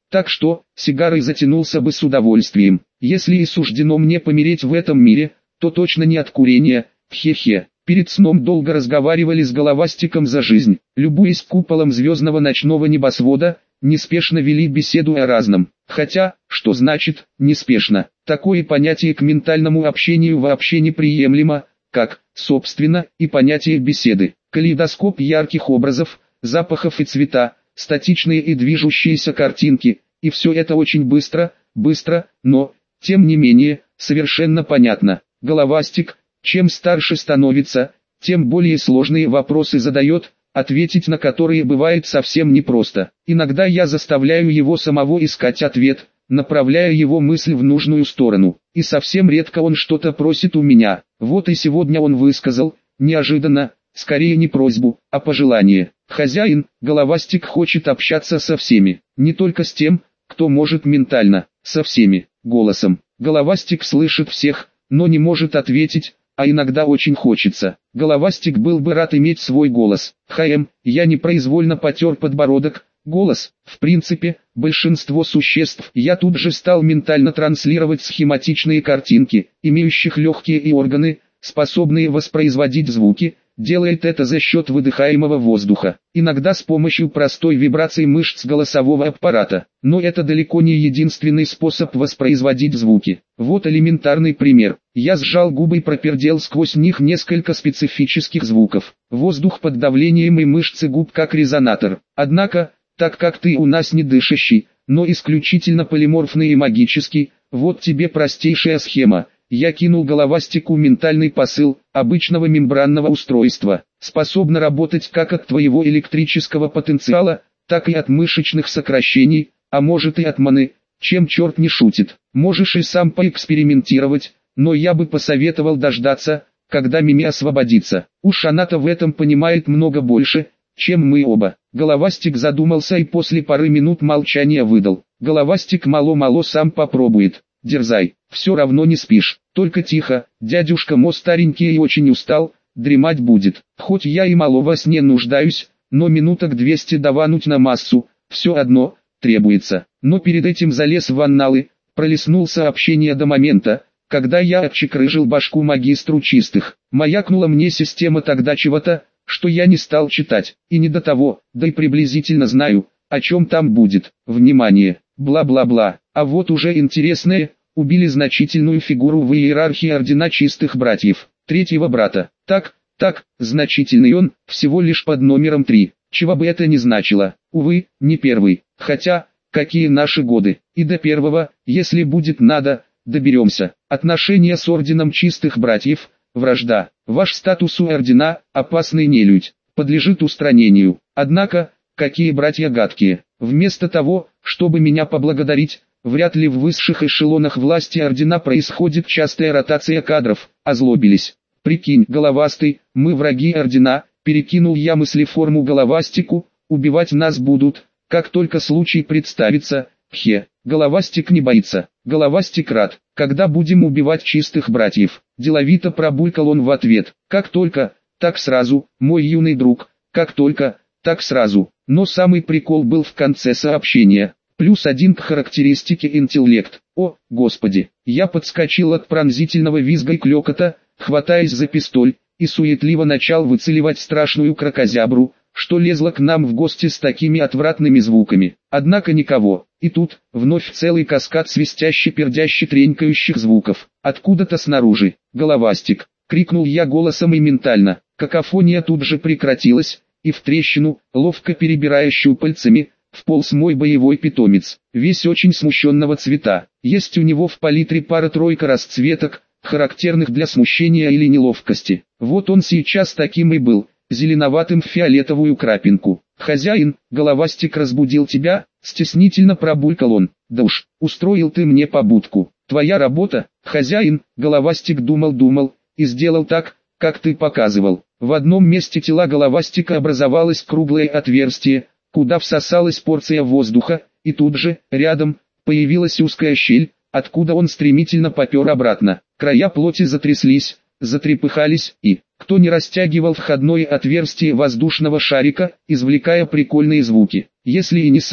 Так что, сигарой затянулся бы с удовольствием. Если и суждено мне помереть в этом мире, то точно не от курения, хе-хе. Перед сном долго разговаривали с головастиком за жизнь, любуясь куполом звездного ночного небосвода, неспешно вели беседу о разном. Хотя, что значит «неспешно»? Такое понятие к ментальному общению вообще неприемлемо, как, собственно, и понятие беседы. Калейдоскоп ярких образов, запахов и цвета, статичные и движущиеся картинки, и все это очень быстро, быстро, но, тем не менее, совершенно понятно. Головастик, чем старше становится, тем более сложные вопросы задает, ответить на которые бывает совсем непросто. Иногда я заставляю его самого искать ответ, направляя его мысль в нужную сторону, и совсем редко он что-то просит у меня. Вот и сегодня он высказал, неожиданно, скорее не просьбу, а пожелание. Хозяин, головастик хочет общаться со всеми, не только с тем, кто может ментально, со всеми, голосом. Головастик слышит всех, но не может ответить, а иногда очень хочется. Головастик был бы рад иметь свой голос. Хм, я непроизвольно потер подбородок. Голос, в принципе, большинство существ. Я тут же стал ментально транслировать схематичные картинки, имеющих легкие и органы, способные воспроизводить звуки, делает это за счет выдыхаемого воздуха, иногда с помощью простой вибрации мышц голосового аппарата. Но это далеко не единственный способ воспроизводить звуки. Вот элементарный пример. Я сжал губы и пропердел сквозь них несколько специфических звуков. Воздух под давлением и мышцы губ как резонатор. Однако, так как ты у нас не дышащий, но исключительно полиморфный и магический, вот тебе простейшая схема. Я кинул головастику ментальный посыл, обычного мембранного устройства, способно работать как от твоего электрического потенциала, так и от мышечных сокращений, а может и от маны, чем черт не шутит. Можешь и сам поэкспериментировать, но я бы посоветовал дождаться, когда Мими освободится. Уж она-то в этом понимает много больше, чем мы оба. Головастик задумался и после пары минут молчания выдал. Головастик мало-мало сам попробует. Дерзай, все равно не спишь, только тихо, дядюшка Мо старенький и очень устал, дремать будет. Хоть я и мало во сне нуждаюсь, но минуток двести давануть на массу, все одно, требуется. Но перед этим залез в анналы, пролистнул сообщение до момента, когда я отчекрыжил башку магистру чистых. Маякнула мне система тогда чего-то, что я не стал читать, и не до того, да и приблизительно знаю, о чем там будет. Внимание, бла-бла-бла. А вот уже интересное, убили значительную фигуру в иерархии Ордена Чистых Братьев, третьего брата. Так, так, значительный он, всего лишь под номером три. Чего бы это ни значило, увы, не первый. Хотя, какие наши годы, и до первого, если будет надо, доберемся. Отношения с Орденом Чистых Братьев, вражда. Ваш статус у Ордена, опасный нелюдь, подлежит устранению. Однако, какие братья гадкие. Вместо того, чтобы меня поблагодарить, вряд ли в высших эшелонах власти Ордена происходит частая ротация кадров, озлобились. Прикинь, головастый, мы враги Ордена, перекинул я мыслеформу головастику, убивать нас будут, как только случай представится, хе. Головастик не боится, головастик рад, когда будем убивать чистых братьев. Деловито пробулькал он в ответ, как только, так сразу, мой юный друг, как только, так сразу. Но самый прикол был в конце сообщения. Плюс один к характеристике интеллект. О, господи, я подскочил от пронзительного визга и клёкота, хватаясь за пистоль, и суетливо начал выцеливать страшную кракозябру, что лезла к нам в гости с такими отвратными звуками. Однако никого. И тут, вновь целый каскад свистяще-пердяще тренькающих звуков. Откуда-то снаружи. Головастик. Крикнул я голосом и ментально. Какофония тут же прекратилась, и в трещину, ловко перебирая щупальцами, вполз мой боевой питомец. Весь очень смущенного цвета. Есть у него в палитре пара-тройка расцветок, характерных для смущения или неловкости. Вот он сейчас таким и был, зеленоватым в фиолетовую крапинку. «Хозяин, головастик разбудил тебя?» — стеснительно пробулькал он. «Да уж, устроил ты мне побудку. Твоя работа, хозяин», — головастик думал-думал, и сделал так, как ты показывал. В одном месте тела головастика образовалось круглое отверстие, куда всосалась порция воздуха, и тут же, рядом, появилась узкая щель, откуда он стремительно попер обратно. Края плоти затряслись, затрепыхались, и, кто не растягивал входное отверстие воздушного шарика, извлекая прикольные звуки. Если и не сам,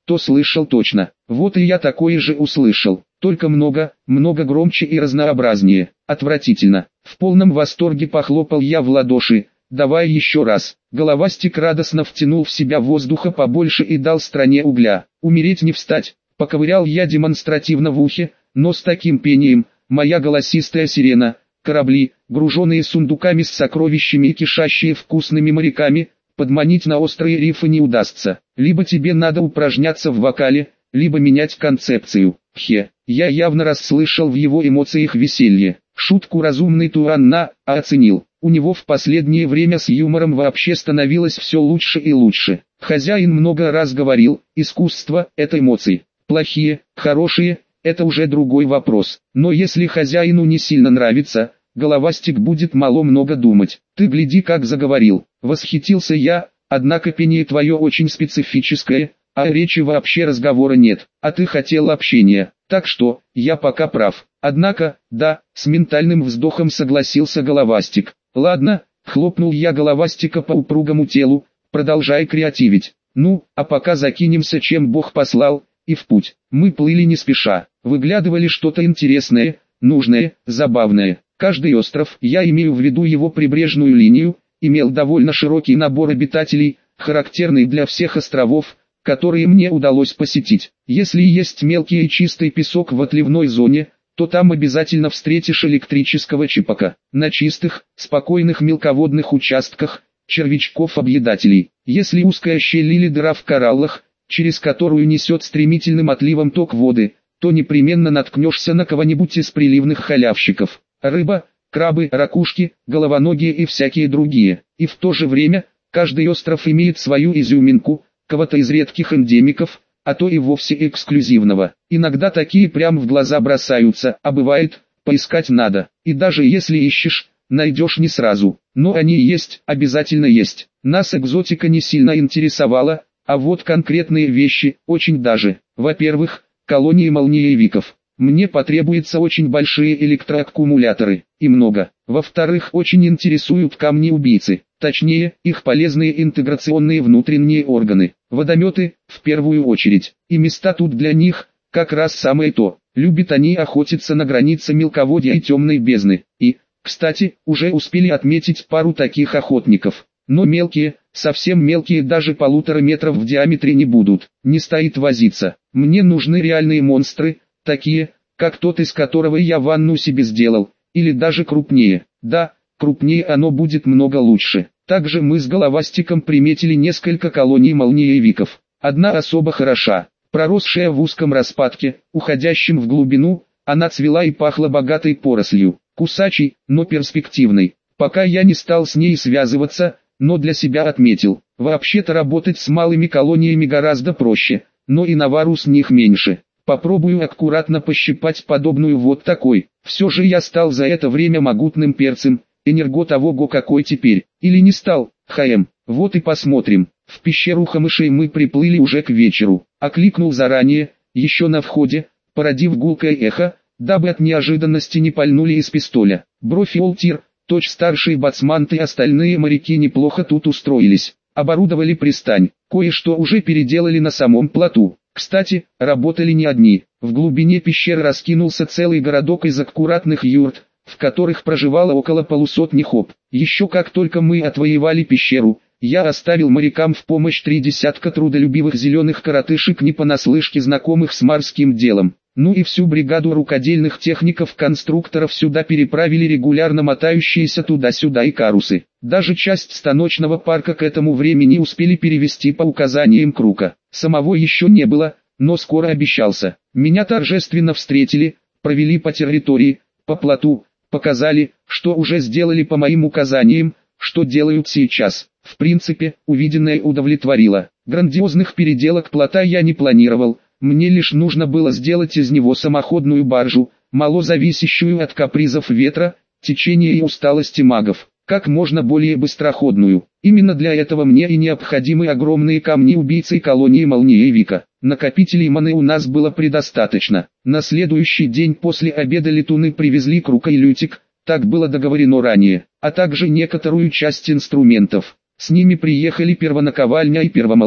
то слышал точно. Вот и я такое же услышал, только много, много громче и разнообразнее. Отвратительно. В полном восторге похлопал я в ладоши. Давай еще раз. Головастик радостно втянул в себя воздуха побольше и дал стране угля. Умереть не встать. Поковырял я демонстративно в ухе, но с таким пением, моя голосистая сирена, корабли, груженные сундуками с сокровищами и кишащие вкусными моряками, подманить на острые рифы не удастся. Либо тебе надо упражняться в вокале, либо менять концепцию. Хе, я явно расслышал в его эмоциях веселье. Шутку разумный Туанна оценил. У него в последнее время с юмором вообще становилось все лучше и лучше. Хозяин много раз говорил, искусство – это эмоции. Плохие, хорошие – это уже другой вопрос. Но если хозяину не сильно нравится, головастик будет мало-много думать. Ты гляди, как заговорил. Восхитился я, однако пение твое очень специфическое, а речи вообще разговора нет. А ты хотел общения, так что, я пока прав. Однако, да, с ментальным вздохом согласился головастик. Ладно, хлопнул я головастика по упругому телу, продолжай креативить. Ну, а пока закинемся чем Бог послал, и в путь. Мы плыли не спеша, выглядывали что-то интересное, нужное, забавное. Каждый остров, я имею в виду его прибрежную линию, имел довольно широкий набор обитателей, характерный для всех островов, которые мне удалось посетить. Если есть мелкий и чистый песок в отливной зоне, то там обязательно встретишь электрического чипака. На чистых, спокойных мелководных участках, червячков-объедателей. Если узкая щель или дыра в кораллах, через которую несет стремительным отливом ток воды, то непременно наткнешься на кого-нибудь из приливных халявщиков. Рыба, крабы, ракушки, головоногие и всякие другие. И в то же время, каждый остров имеет свою изюминку, кого-то из редких эндемиков, а то и вовсе эксклюзивного. Иногда такие прям в глаза бросаются, а бывает, поискать надо. И даже если ищешь, найдешь не сразу. Но они есть, обязательно есть. Нас экзотика не сильно интересовала, а вот конкретные вещи, очень даже. Во-первых, колонии молниевиков. Мне потребуются очень большие электроаккумуляторы, и много. Во-вторых, очень интересуют камни-убийцы, точнее, их полезные интеграционные внутренние органы. Водометы, в первую очередь, и места тут для них, как раз самое то. Любят они охотиться на границе мелководья и темной бездны. И, кстати, уже успели отметить пару таких охотников. Но мелкие, совсем мелкие даже полутора метров в диаметре не будут. Не стоит возиться. Мне нужны реальные монстры, такие, как тот, из которого я ванну себе сделал, или даже крупнее. Да, крупнее оно будет много лучше. Также мы с головастиком приметили несколько колоний молниевиков. Одна особо хороша, проросшая в узком распадке, уходящем в глубину, она цвела и пахла богатой порослью, кусачей, но перспективной. Пока я не стал с ней связываться, но для себя отметил, вообще-то работать с малыми колониями гораздо проще, но и навару с них меньше. Попробую аккуратно пощипать подобную вот такой. Все же я стал за это время могутным перцем, энерго того какой теперь, или не стал, хм, вот и посмотрим. В пещеру камышей мы приплыли уже к вечеру, окликнул заранее, еще на входе, породив гулкое эхо, дабы от неожиданности не пальнули из пистоля. Бровь и Олтир, Точ старший бацмант и остальные моряки неплохо тут устроились, оборудовали пристань, кое-что уже переделали на самом плоту. Кстати, работали не одни. В глубине пещеры раскинулся целый городок из аккуратных юрт, в которых проживало около полусотни хоп. Еще как только мы отвоевали пещеру, я оставил морякам в помощь три десятка трудолюбивых зеленых коротышек не понаслышке знакомых с морским делом. Ну и всю бригаду рукодельных техников-конструкторов сюда переправили регулярно мотающиеся туда-сюда икарусы. Даже часть станочного парка к этому времени успели перевести по указаниям Крука. Самого еще не было, но скоро обещался. Меня торжественно встретили, провели по территории, по плоту, показали, что уже сделали по моим указаниям, что делают сейчас. В принципе, увиденное удовлетворило. Грандиозных переделок плота я не планировал. Мне лишь нужно было сделать из него самоходную баржу, мало зависящую от капризов ветра, течения и усталости магов, как можно более быстроходную. Именно для этого мне и необходимы огромные камни-убийцы колонии молниевика. Накопителей маны у нас было предостаточно. На следующий день после обеда летуны привезли Крука и Лютик, так было договорено ранее, а также некоторую часть инструментов. С ними приехали первонаковальня и первомолот.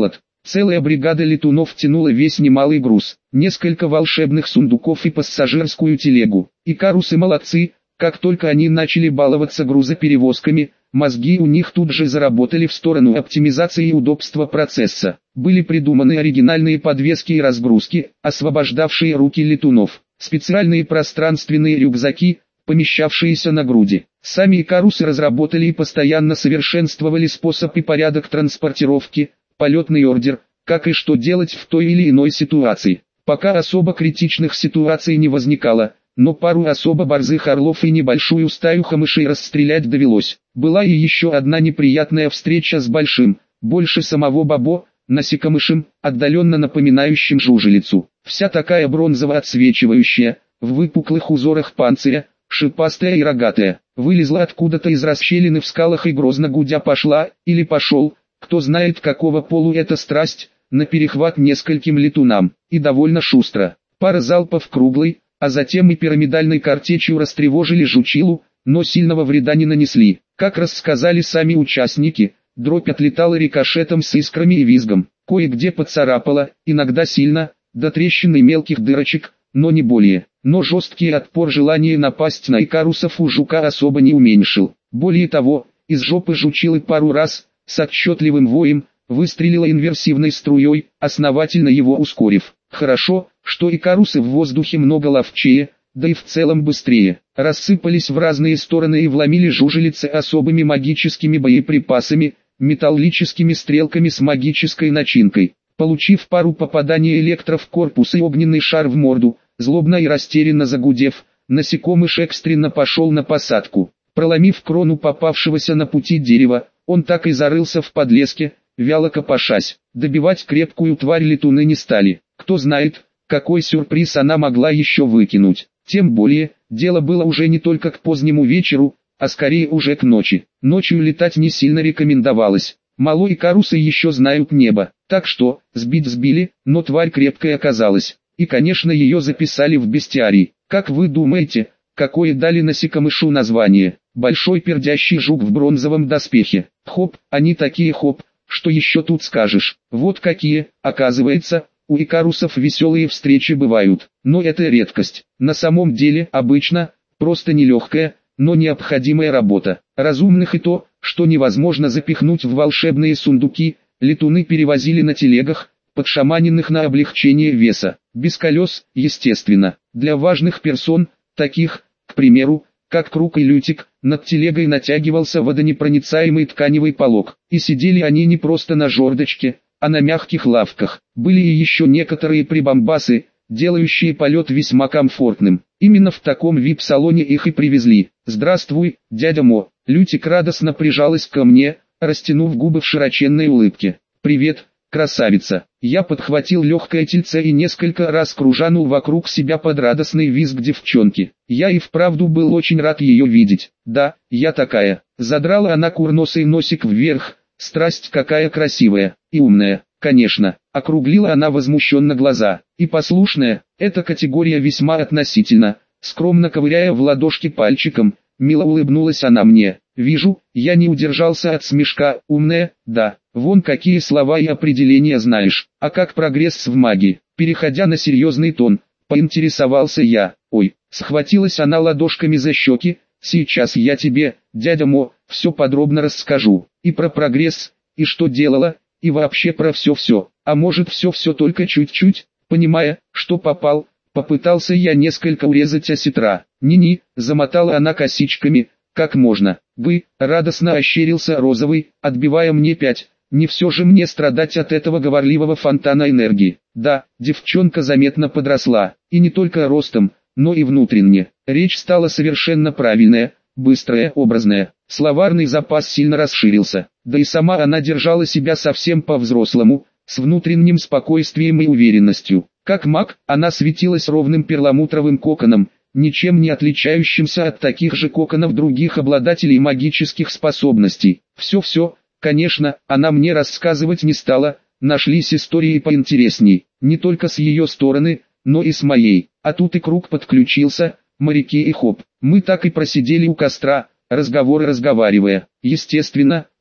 Целая бригада летунов тянула весь немалый груз, несколько волшебных сундуков и пассажирскую телегу. Икарусы молодцы, как только они начали баловаться грузоперевозками, мозги у них тут же заработали в сторону оптимизации и удобства процесса. Были придуманы оригинальные подвески и разгрузки, освобождавшие руки летунов, специальные пространственные рюкзаки, помещавшиеся на груди. Сами икарусы разработали и постоянно совершенствовали способ и порядок транспортировки, полетный ордер, как и что делать в той или иной ситуации. Пока особо критичных ситуаций не возникало, но пару особо борзых орлов и небольшую стаю камышей расстрелять довелось. Была и еще одна неприятная встреча с большим, больше самого Бобо, насекомышем, отдаленно напоминающим жужелицу. Вся такая бронзово отсвечивающая, в выпуклых узорах панциря, шипастая и рогатая, вылезла откуда-то из расщелины в скалах и грозно гудя пошла, или пошел, кто знает какого полу эта страсть, на перехват нескольким летунам, и довольно шустро. Пара залпов круглой, а затем и пирамидальной картечью растревожили жучилу, но сильного вреда не нанесли. Как рассказали сами участники, дробь отлетала рикошетом с искрами и визгом, кое-где поцарапала, иногда сильно, до трещин и мелких дырочек, но не более. Но жесткий отпор желания напасть на икарусов у жука особо не уменьшил. Более того, из жопы жучилы пару раз, с отчетливым воем, выстрелила инверсивной струей, основательно его ускорив. Хорошо, что икарусы в воздухе много ловчее, да и в целом быстрее. Рассыпались в разные стороны и вломили жужелицы особыми магическими боеприпасами, металлическими стрелками с магической начинкой. Получив пару попаданий электро в корпус и огненный шар в морду, злобно и растерянно загудев, насекомыш экстренно пошел на посадку. Проломив крону попавшегося на пути дерева, он так и зарылся в подлеске, вяло копошась. Добивать крепкую тварь летуны не стали. Кто знает, какой сюрприз она могла еще выкинуть. Тем более, дело было уже не только к позднему вечеру, а скорее уже к ночи. Ночью летать не сильно рекомендовалось. Мало икарусы еще знают небо, так что, сбить сбили, но тварь крепкая оказалась. И конечно ее записали в бестиарий. Как вы думаете, какое дали насекомышу название? Большой пердящий жук в бронзовом доспехе. Хоп, они такие хоп, что еще тут скажешь. Вот какие, оказывается, у икарусов веселые встречи бывают. Но это редкость. На самом деле, обычно, просто нелегкая, но необходимая работа. Разумных и то, что невозможно запихнуть в волшебные сундуки, летуны перевозили на телегах, подшаманенных на облегчение веса. Без колес, естественно. Для важных персон, таких, к примеру, как Круг и Лютик, над телегой натягивался водонепроницаемый тканевый полог. И сидели они не просто на жердочке, а на мягких лавках. Были и еще некоторые прибамбасы, делающие полет весьма комфортным. Именно в таком вип-салоне их и привезли. «Здравствуй, дядя Мо». Лютик радостно прижалась ко мне, растянув губы в широченной улыбке. «Привет, красавица». Я подхватил легкое тельце и несколько раз кружанул вокруг себя под радостный визг девчонки. Я и вправду был очень рад ее видеть. Да, я такая. Задрала она курносый носик вверх. Страсть какая красивая и умная, конечно. Округлила она возмущенно глаза. И послушная, эта категория весьма относительно. Скромно ковыряя в ладошки пальчиком, мило улыбнулась она мне. Вижу, я не удержался от смешка. Умная, да. Вон какие слова и определения знаешь. А как прогресс в магии? Переходя на серьезный тон, поинтересовался я. Ой, схватилась она ладошками за щеки. Сейчас я тебе, дядя Мо, все подробно расскажу. И про прогресс, и что делала, и вообще про все-все. А может все-все только чуть-чуть? Понимая, что попал, попытался я несколько урезать осетра. Ни-ни, замотала она косичками, как можно. Вы, радостно ощерился Розовый, отбивая мне пять. Не все же мне страдать от этого говорливого фонтана энергии. Да, девчонка заметно подросла, и не только ростом, но и внутренне. Речь стала совершенно правильная, быстрая, образная. Словарный запас сильно расширился, да и сама она держала себя совсем по-взрослому, с внутренним спокойствием и уверенностью. Как маг, она светилась ровным перламутровым коконом, ничем не отличающимся от таких же коконов других обладателей магических способностей. Все-все, конечно, она мне рассказывать не стала, нашлись истории поинтересней, не только с ее стороны, но и с моей. А тут и Круг подключился, моряки и хоп. Мы так и просидели у костра, разговоры разговаривая. Естественно,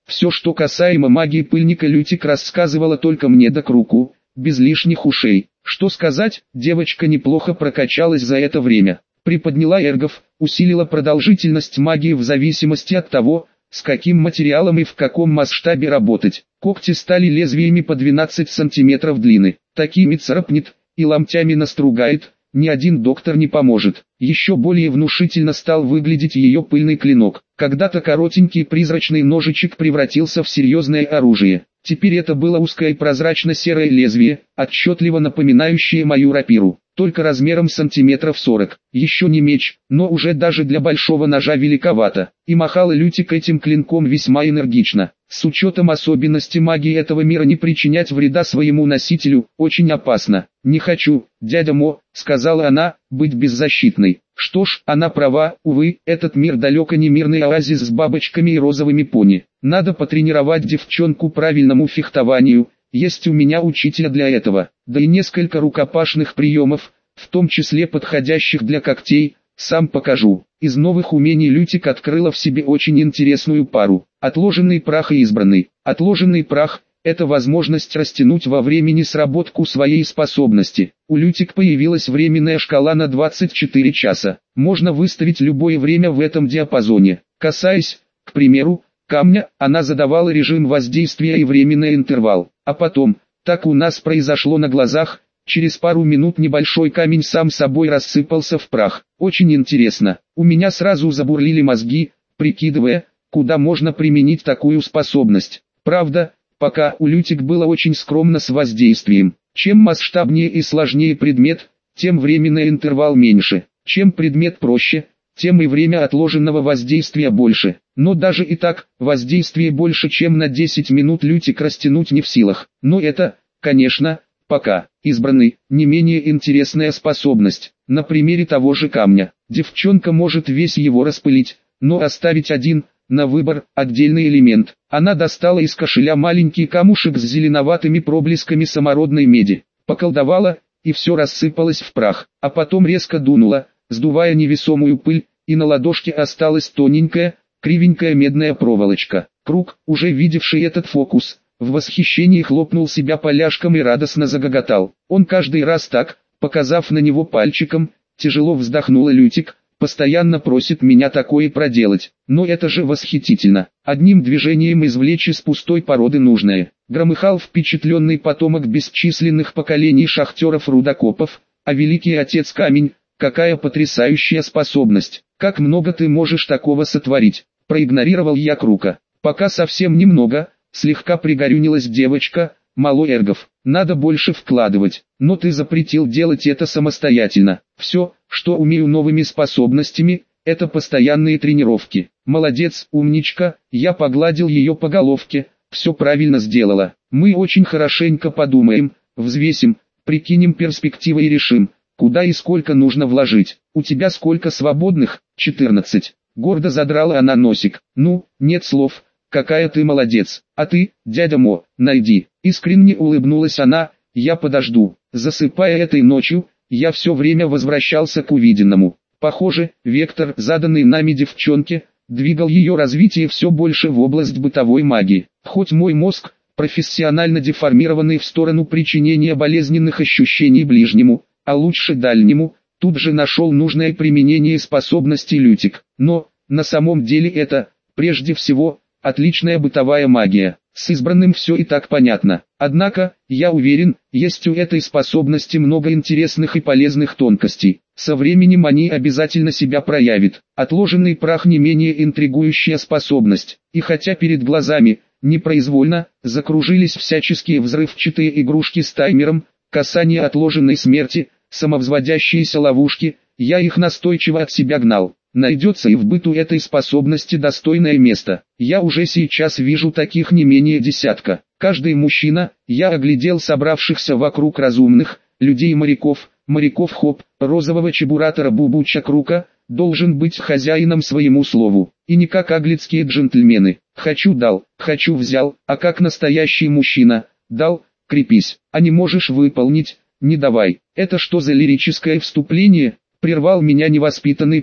Все, что касаемо магии пыльника, Лютик рассказывала только мне да Круку, без лишних ушей. Что сказать, девочка неплохо прокачалась за это время. Приподняла эргов, усилила продолжительность магии в зависимости от того, с каким материалом и в каком масштабе работать. Когти стали лезвиями по двенадцать сантиметров длины. Такими царапнет и ломтями настругает, ни один доктор не поможет. Еще более внушительно стал выглядеть ее пыльный клинок. Когда-то коротенький призрачный ножичек превратился в серьезное оружие. Теперь это было узкое прозрачно-серое лезвие, отчетливо напоминающее мою рапиру, только размером сантиметров сорок. Еще не меч, но уже даже для большого ножа великовато. И махала Лютик этим клинком весьма энергично. С учетом особенности магии этого мира не причинять вреда своему носителю, очень опасно. «Не хочу, дядя Мо», — сказала она, — «быть беззащитной». Что ж, она права, увы, этот мир далеко не мирный оазис с бабочками и розовыми пони. Надо потренировать девчонку правильному фехтованию, есть у меня учителя для этого, да и несколько рукопашных приемов, в том числе подходящих для когтей, сам покажу. Из новых умений Лютик открыла в себе очень интересную пару. Отложенный прах и избранный. Отложенный прах – это возможность растянуть во времени сработку своей способности. У Лютик появилась временная шкала на двадцать четыре часа. Можно выставить любое время в этом диапазоне. Касаясь, к примеру, камня, она задавала режим воздействия и временный интервал. А потом, так у нас произошло на глазах, через пару минут небольшой камень сам собой рассыпался в прах. Очень интересно. У меня сразу забурлили мозги, прикидывая, куда можно применить такую способность. Правда, пока у Лютик было очень скромно с воздействием. Чем масштабнее и сложнее предмет, тем временный интервал меньше. Чем предмет проще, тем и время отложенного воздействия больше. Но даже и так, воздействие больше чем на десять минут Лютик растянуть не в силах. Но это, конечно, пока. Избранный, не менее интересная способность. На примере того же камня. Девчонка может весь его распылить, но оставить один, на выбор, отдельный элемент. Она достала из кошеля маленький камушек с зеленоватыми проблесками самородной меди. Поколдовала, и все рассыпалось в прах. А потом резко дунула, сдувая невесомую пыль, и на ладошке осталась тоненькая, кривенькая медная проволочка. Крук, уже видевший этот фокус, в восхищении хлопнул себя поляшком и радостно загоготал. Он каждый раз так, показав на него пальчиком, тяжело вздохнула Лютик, постоянно просит меня такое проделать. Но это же восхитительно. Одним движением извлечь из пустой породы нужное. Громыхал впечатленный потомок бесчисленных поколений шахтеров-рудокопов, а великий отец камень, какая потрясающая способность. Как много ты можешь такого сотворить? Проигнорировал я Крука. Пока совсем немного, слегка пригорюнилась девочка, мало эргов. Надо больше вкладывать, но ты запретил делать это самостоятельно. Все, что умею новыми способностями, это постоянные тренировки. Молодец, умничка, я погладил ее по головке, все правильно сделала. Мы очень хорошенько подумаем, взвесим, прикинем перспективы и решим, куда и сколько нужно вложить. У тебя сколько свободных? четырнадцать. Гордо задрала она носик. Ну, нет слов. Какая ты молодец. А ты, дядя Мо, найди. Искренне улыбнулась она, я подожду. Засыпая этой ночью, я все время возвращался к увиденному. Похоже, вектор, заданный нами девчонке, двигал ее развитие все больше в область бытовой магии. Хоть мой мозг, профессионально деформированный в сторону причинения болезненных ощущений ближнему, а лучше дальнему, тут же нашел нужное применение способности Лютик. Но, на самом деле это, прежде всего, отличная бытовая магия. С избранным все и так понятно. Однако, я уверен, есть у этой способности много интересных и полезных тонкостей. Со временем они обязательно себя проявят. Отложенный прах не менее интригующая способность. И хотя перед глазами, непроизвольно, закружились всяческие взрывчатые игрушки с таймером, касание отложенной смерти, самовзводящиеся ловушки, я их настойчиво от себя гнал. Найдется и в быту этой способности достойное место. Я уже сейчас вижу таких не менее десятка. Каждый мужчина, я оглядел собравшихся вокруг разумных, людей-моряков, моряков-хоп, розового чебуратора Бубуча Крука, должен быть хозяином своему слову. И не как аглицкие джентльмены. Хочу дал, хочу взял, а как настоящий мужчина, дал, крепись, а не можешь выполнить, не давай. Это что за лирическое вступление? Прервал меня невоспитанный Крук.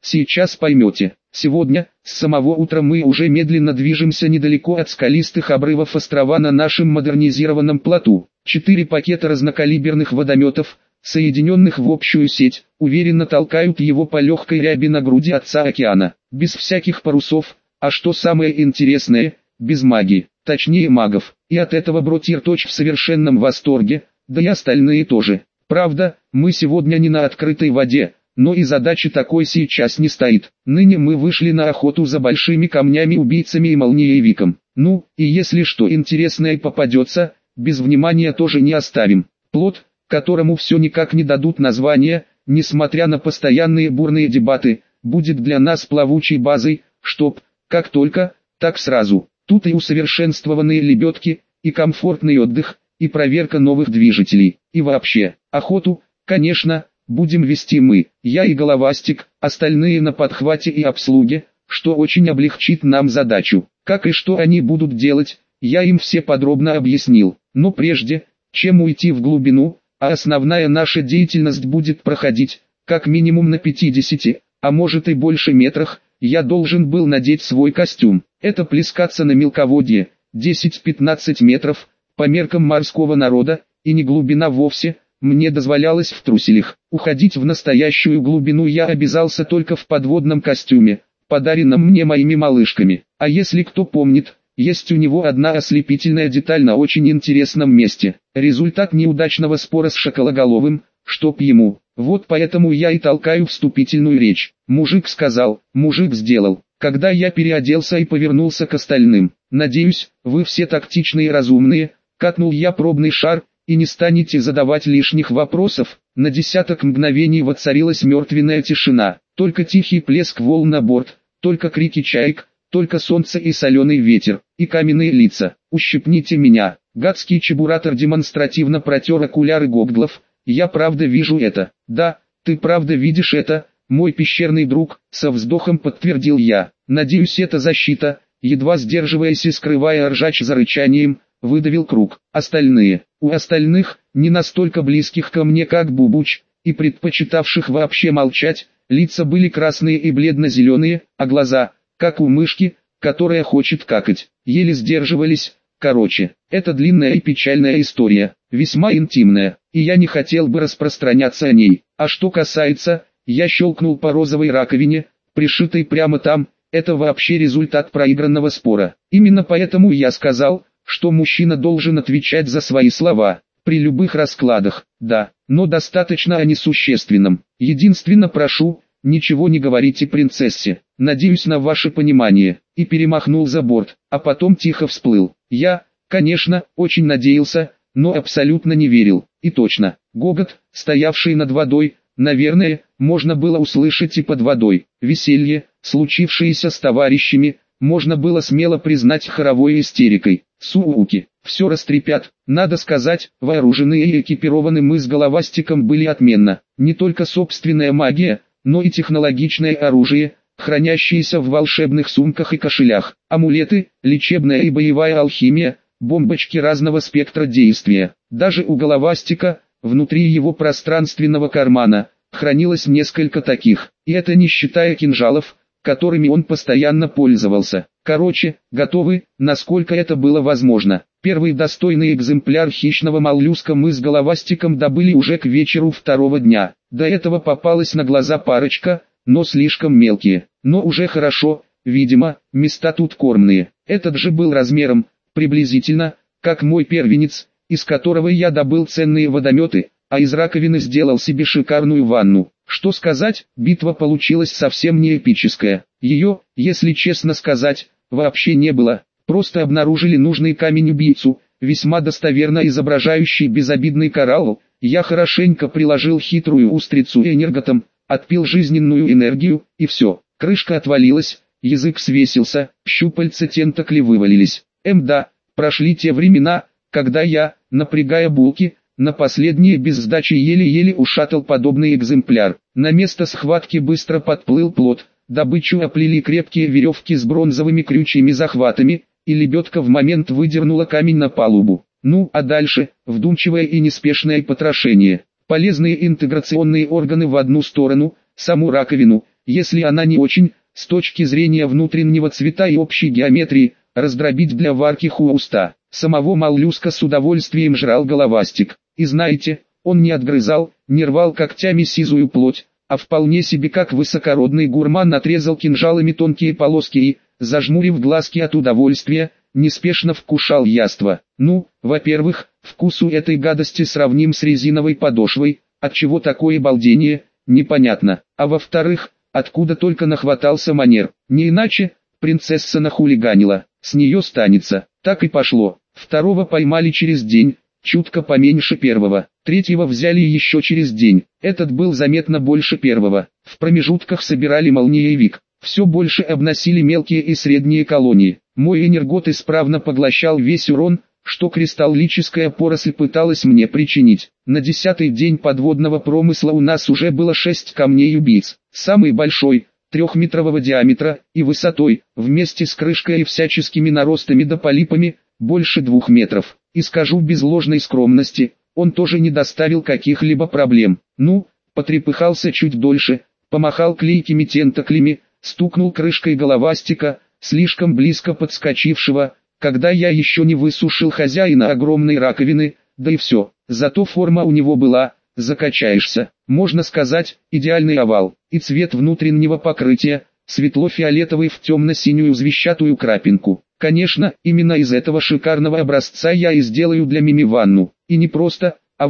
сейчас поймете. Сегодня, с самого утра мы уже медленно движемся недалеко от скалистых обрывов острова на нашем модернизированном плоту. Четыре пакета разнокалиберных водометов, соединенных в общую сеть, уверенно толкают его по легкой ряби на груди отца океана, без всяких парусов, а что самое интересное, без магии, точнее магов, и от этого Бротирточ в совершенном восторге, да и остальные тоже. Правда, мы сегодня не на открытой воде, но и задачи такой сейчас не стоит. Ныне мы вышли на охоту за большими камнями-убийцами и молниевиком. Ну, и если что интересное попадется, без внимания тоже не оставим. Плот, которому все никак не дадут названия, несмотря на постоянные бурные дебаты, будет для нас плавучей базой, чтоб, как только, так сразу. Тут и усовершенствованные лебедки, и комфортный отдых, и проверка новых движителей, и вообще, охоту, конечно, будем вести мы, я и Головастик, остальные на подхвате и обслуге, что очень облегчит нам задачу. Как и что они будут делать, я им все подробно объяснил, но прежде, чем уйти в глубину, а основная наша деятельность будет проходить, как минимум на пятидесяти, а может и больше метрах, я должен был надеть свой костюм. Это плескаться на мелководье, десять-пятнадцать метров, по меркам морского народа, и не глубина вовсе, мне дозволялось в труселях. Уходить в настоящую глубину я обязался только в подводном костюме, подаренном мне моими малышками. А если кто помнит, есть у него одна ослепительная деталь на очень интересном месте. Результат неудачного спора с Шокологоловым, чтоб ему. Вот поэтому я и толкаю вступительную речь. Мужик сказал, мужик сделал. Когда я переоделся и повернулся к остальным. Надеюсь, вы все тактичные и разумные, катнул я пробный шар, и не станете задавать лишних вопросов. На десяток мгновений воцарилась мертвенная тишина. Только тихий плеск волн на борт, только крики чаек, только солнце и соленый ветер, и каменные лица. Ущипните меня. Гадский чебуратор демонстративно протер окуляры гоглов. Я правда вижу это. Да, ты правда видишь это, мой пещерный друг, со вздохом подтвердил я. Надеюсь, это защита, едва сдерживаясь и скрывая ржач за рычанием, выдавил Круг. Остальные, у остальных, не настолько близких ко мне как Бубуч, и предпочитавших вообще молчать, лица были красные и бледно-зеленые, а глаза, как у мышки, которая хочет какать, еле сдерживались. Короче, это длинная и печальная история, весьма интимная, и я не хотел бы распространяться о ней. А что касается, я щелкнул по розовой раковине, пришитой прямо там, это вообще результат проигранного спора. Именно поэтому я сказал, что мужчина должен отвечать за свои слова, при любых раскладах, да, но достаточно о несущественном. Единственно прошу, ничего не говорите принцессе, надеюсь на ваше понимание, и перемахнул за борт, а потом тихо всплыл. Я, конечно, очень надеялся, но абсолютно не верил, и точно, гогот, стоявший над водой, наверное, можно было услышать и под водой. Веселье, случившееся с товарищами, можно было смело признать хоровой истерикой. Сууки, все растрепят. Надо сказать, вооруженные и экипированы мы с Головастиком были отменно. Не только собственная магия, но и технологичное оружие, хранящиеся в волшебных сумках и кошелях, амулеты, лечебная и боевая алхимия, бомбочки разного спектра действия. Даже у Головастика, внутри его пространственного кармана, хранилось несколько таких, и это не считая кинжалов, которыми он постоянно пользовался. Короче, готовы, насколько это было возможно. Первый достойный экземпляр хищного моллюска мы с Головастиком добыли уже к вечеру второго дня. До этого попалась на глаза парочка, но слишком мелкие. Но уже хорошо, видимо, места тут кормные. Этот же был размером, приблизительно, как мой первенец, из которого я добыл ценные водометы, а из раковины сделал себе шикарную ванну. Что сказать, битва получилась совсем не эпическая. Ее, если честно сказать, вообще не было. Просто обнаружили нужный камень-убийцу, весьма достоверно изображающий безобидный коралл. Я хорошенько приложил хитрую устрицу энерготом, отпил жизненную энергию, и все. Крышка отвалилась, язык свесился, щупальца тентакли вывалились. Эм да, прошли те времена, когда я, напрягая булки, на последние без сдачи еле-еле ушатал подобный экземпляр. На место схватки быстро подплыл плот, добычу оплели крепкие веревки с бронзовыми крючьями захватами, и лебедка в момент выдернула камень на палубу. Ну а дальше, вдумчивое и неспешное потрошение. Полезные интеграционные органы в одну сторону, саму раковину, если она не очень, с точки зрения внутреннего цвета и общей геометрии, раздробить для варки хууста. Самого моллюска с удовольствием жрал головастик. И знаете, он не отгрызал, не рвал когтями сизую плоть, а вполне себе как высокородный гурман отрезал кинжалами тонкие полоски и, зажмурив глазки от удовольствия, неспешно вкушал яство. Ну, во-первых, вкус у этой гадости сравним с резиновой подошвой, отчего такое балдение, непонятно. А во-вторых, откуда только нахватался манер. Не иначе, принцесса нахулиганила, с нее станется. Так и пошло. Второго поймали через день, чутко поменьше первого. Третьего взяли еще через день. Этот был заметно больше первого. В промежутках собирали молниевик. Все больше обносили мелкие и средние колонии. Мой энергот исправно поглощал весь урон, что кристаллическая поросль пыталась мне причинить. На десятый день подводного промысла у нас уже было шесть камней-убийц. Самый большой, трехметрового диаметра, и высотой, вместе с крышкой и всяческими наростами да полипами, больше двух метров. И скажу без ложной скромности, он тоже не доставил каких-либо проблем. Ну, потрепыхался чуть дольше, помахал клейкими тентаклями, стукнул крышкой головастика, слишком близко подскочившего, когда я еще не высушил хозяина огромной раковины, да и все. Зато форма у него была, закачаешься, можно сказать, идеальный овал, и цвет внутреннего покрытия, светло-фиолетовый в темно-синюю звездчатую крапинку. Конечно, именно из этого шикарного образца я и сделаю для Мими ванну, и не просто, а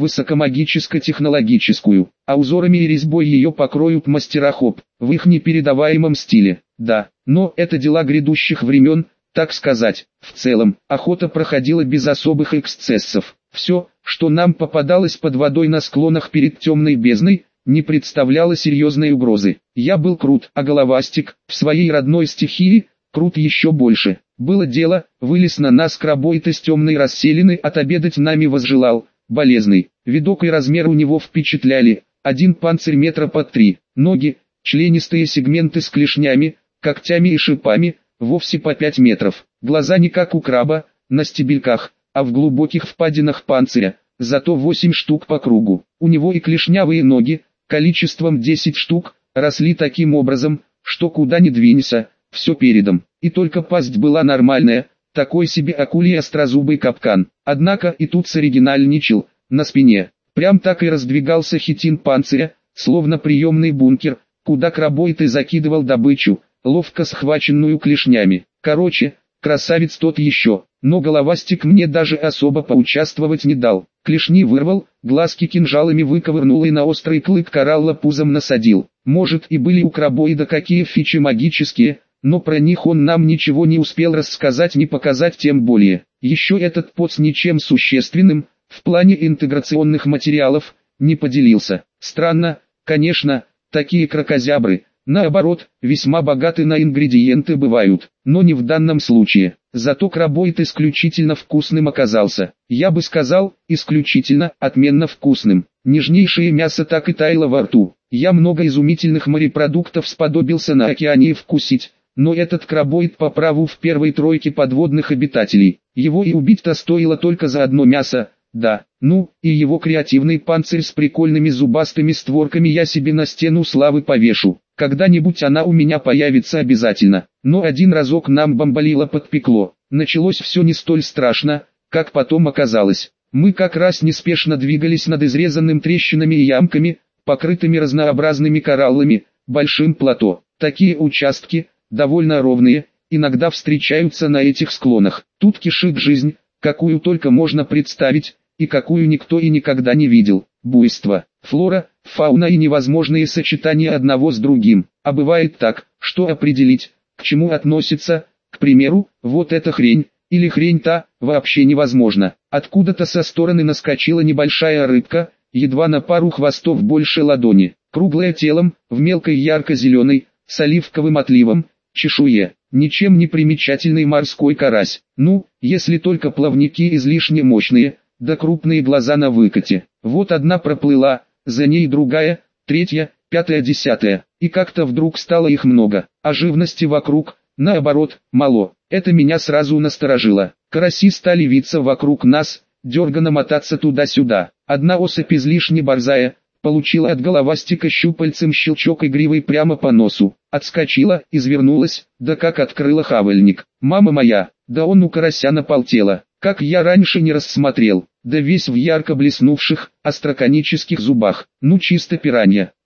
высокомагическо-технологическую, а узорами и резьбой ее покроют мастера Хоп, в их непередаваемом стиле. Да, но это дела грядущих времен, так сказать. В целом, охота проходила без особых эксцессов. Все, что нам попадалось под водой на склонах перед темной бездной, не представляло серьезной угрозы. Я был крут, а головастик, в своей родной стихии, крут еще больше. Было дело, вылез на нас крабоид из темной расселины, отобедать нами возжелал, болезный. Видок и размер у него впечатляли, один панцирь метра под три, ноги, членистые сегменты с клешнями, когтями и шипами, вовсе по пять метров, глаза не как у краба, на стебельках, а в глубоких впадинах панциря, зато восемь штук по кругу. У него и клешнявые ноги, количеством десять штук, росли таким образом, что куда ни двинься, все передом. И только пасть была нормальная, такой себе акулий острозубый капкан. Однако и тут соригинальничал, на спине. Прям так и раздвигался хитин панциря, словно приемный бункер, куда крабоид и закидывал добычу, ловко схваченную клешнями. Короче, красавец тот еще, но головастик мне даже особо поучаствовать не дал. Клешни вырвал, глазки кинжалами выковырнул и на острый клык коралла пузом насадил. Может и были у крабоида какие фичи магические, но про них он нам ничего не успел рассказать, не показать, тем более. Еще этот поц ничем существенным, в плане интеграционных материалов, не поделился. Странно, конечно, такие кракозябры, наоборот, весьма богаты на ингредиенты бывают, но не в данном случае. Зато крабоид исключительно вкусным оказался. Я бы сказал, исключительно, отменно вкусным. Нежнейшее мясо так и таяло во рту. Я много изумительных морепродуктов сподобился на океане вкусить, но этот крабоид по праву в первой тройке подводных обитателей. Его и убить-то стоило только за одно мясо, да, ну, и его креативный панцирь с прикольными зубастыми створками я себе на стену славы повешу. Когда-нибудь она у меня появится обязательно, но один разок нам бомбалило подпекло. Началось все не столь страшно, как потом оказалось. Мы как раз неспешно двигались над изрезанным трещинами и ямками, покрытыми разнообразными кораллами, большим плато. Такие участки, довольно ровные, иногда встречаются на этих склонах. Тут кишит жизнь, какую только можно представить, и какую никто и никогда не видел. Буйство, флора, фауна и невозможные сочетания одного с другим. А бывает так, что определить, к чему относится, к примеру, вот эта хрень, или хрень та, вообще невозможно. Откуда-то со стороны наскочила небольшая рыбка, едва на пару хвостов больше ладони, круглая телом, в мелкой ярко-зеленой, с оливковым отливом, чешуе. Ничем не примечательный морской карась. Ну, если только плавники излишне мощные, да крупные глаза на выкате. Вот одна проплыла, за ней другая, третья, пятая, десятая. И как-то вдруг стало их много, а живности вокруг, наоборот, мало. Это меня сразу насторожило. Караси стали виться вокруг нас, дерганно мотаться туда-сюда. Одна особь излишне борзая, получила от головастика щупальцем щелчок игривый прямо по носу, отскочила, извернулась, да как открыла хавальник. Мама моя, да он у карася напал тело, как я раньше не рассмотрел, да весь в ярко блеснувших, остроконических зубах, ну чисто пиранья.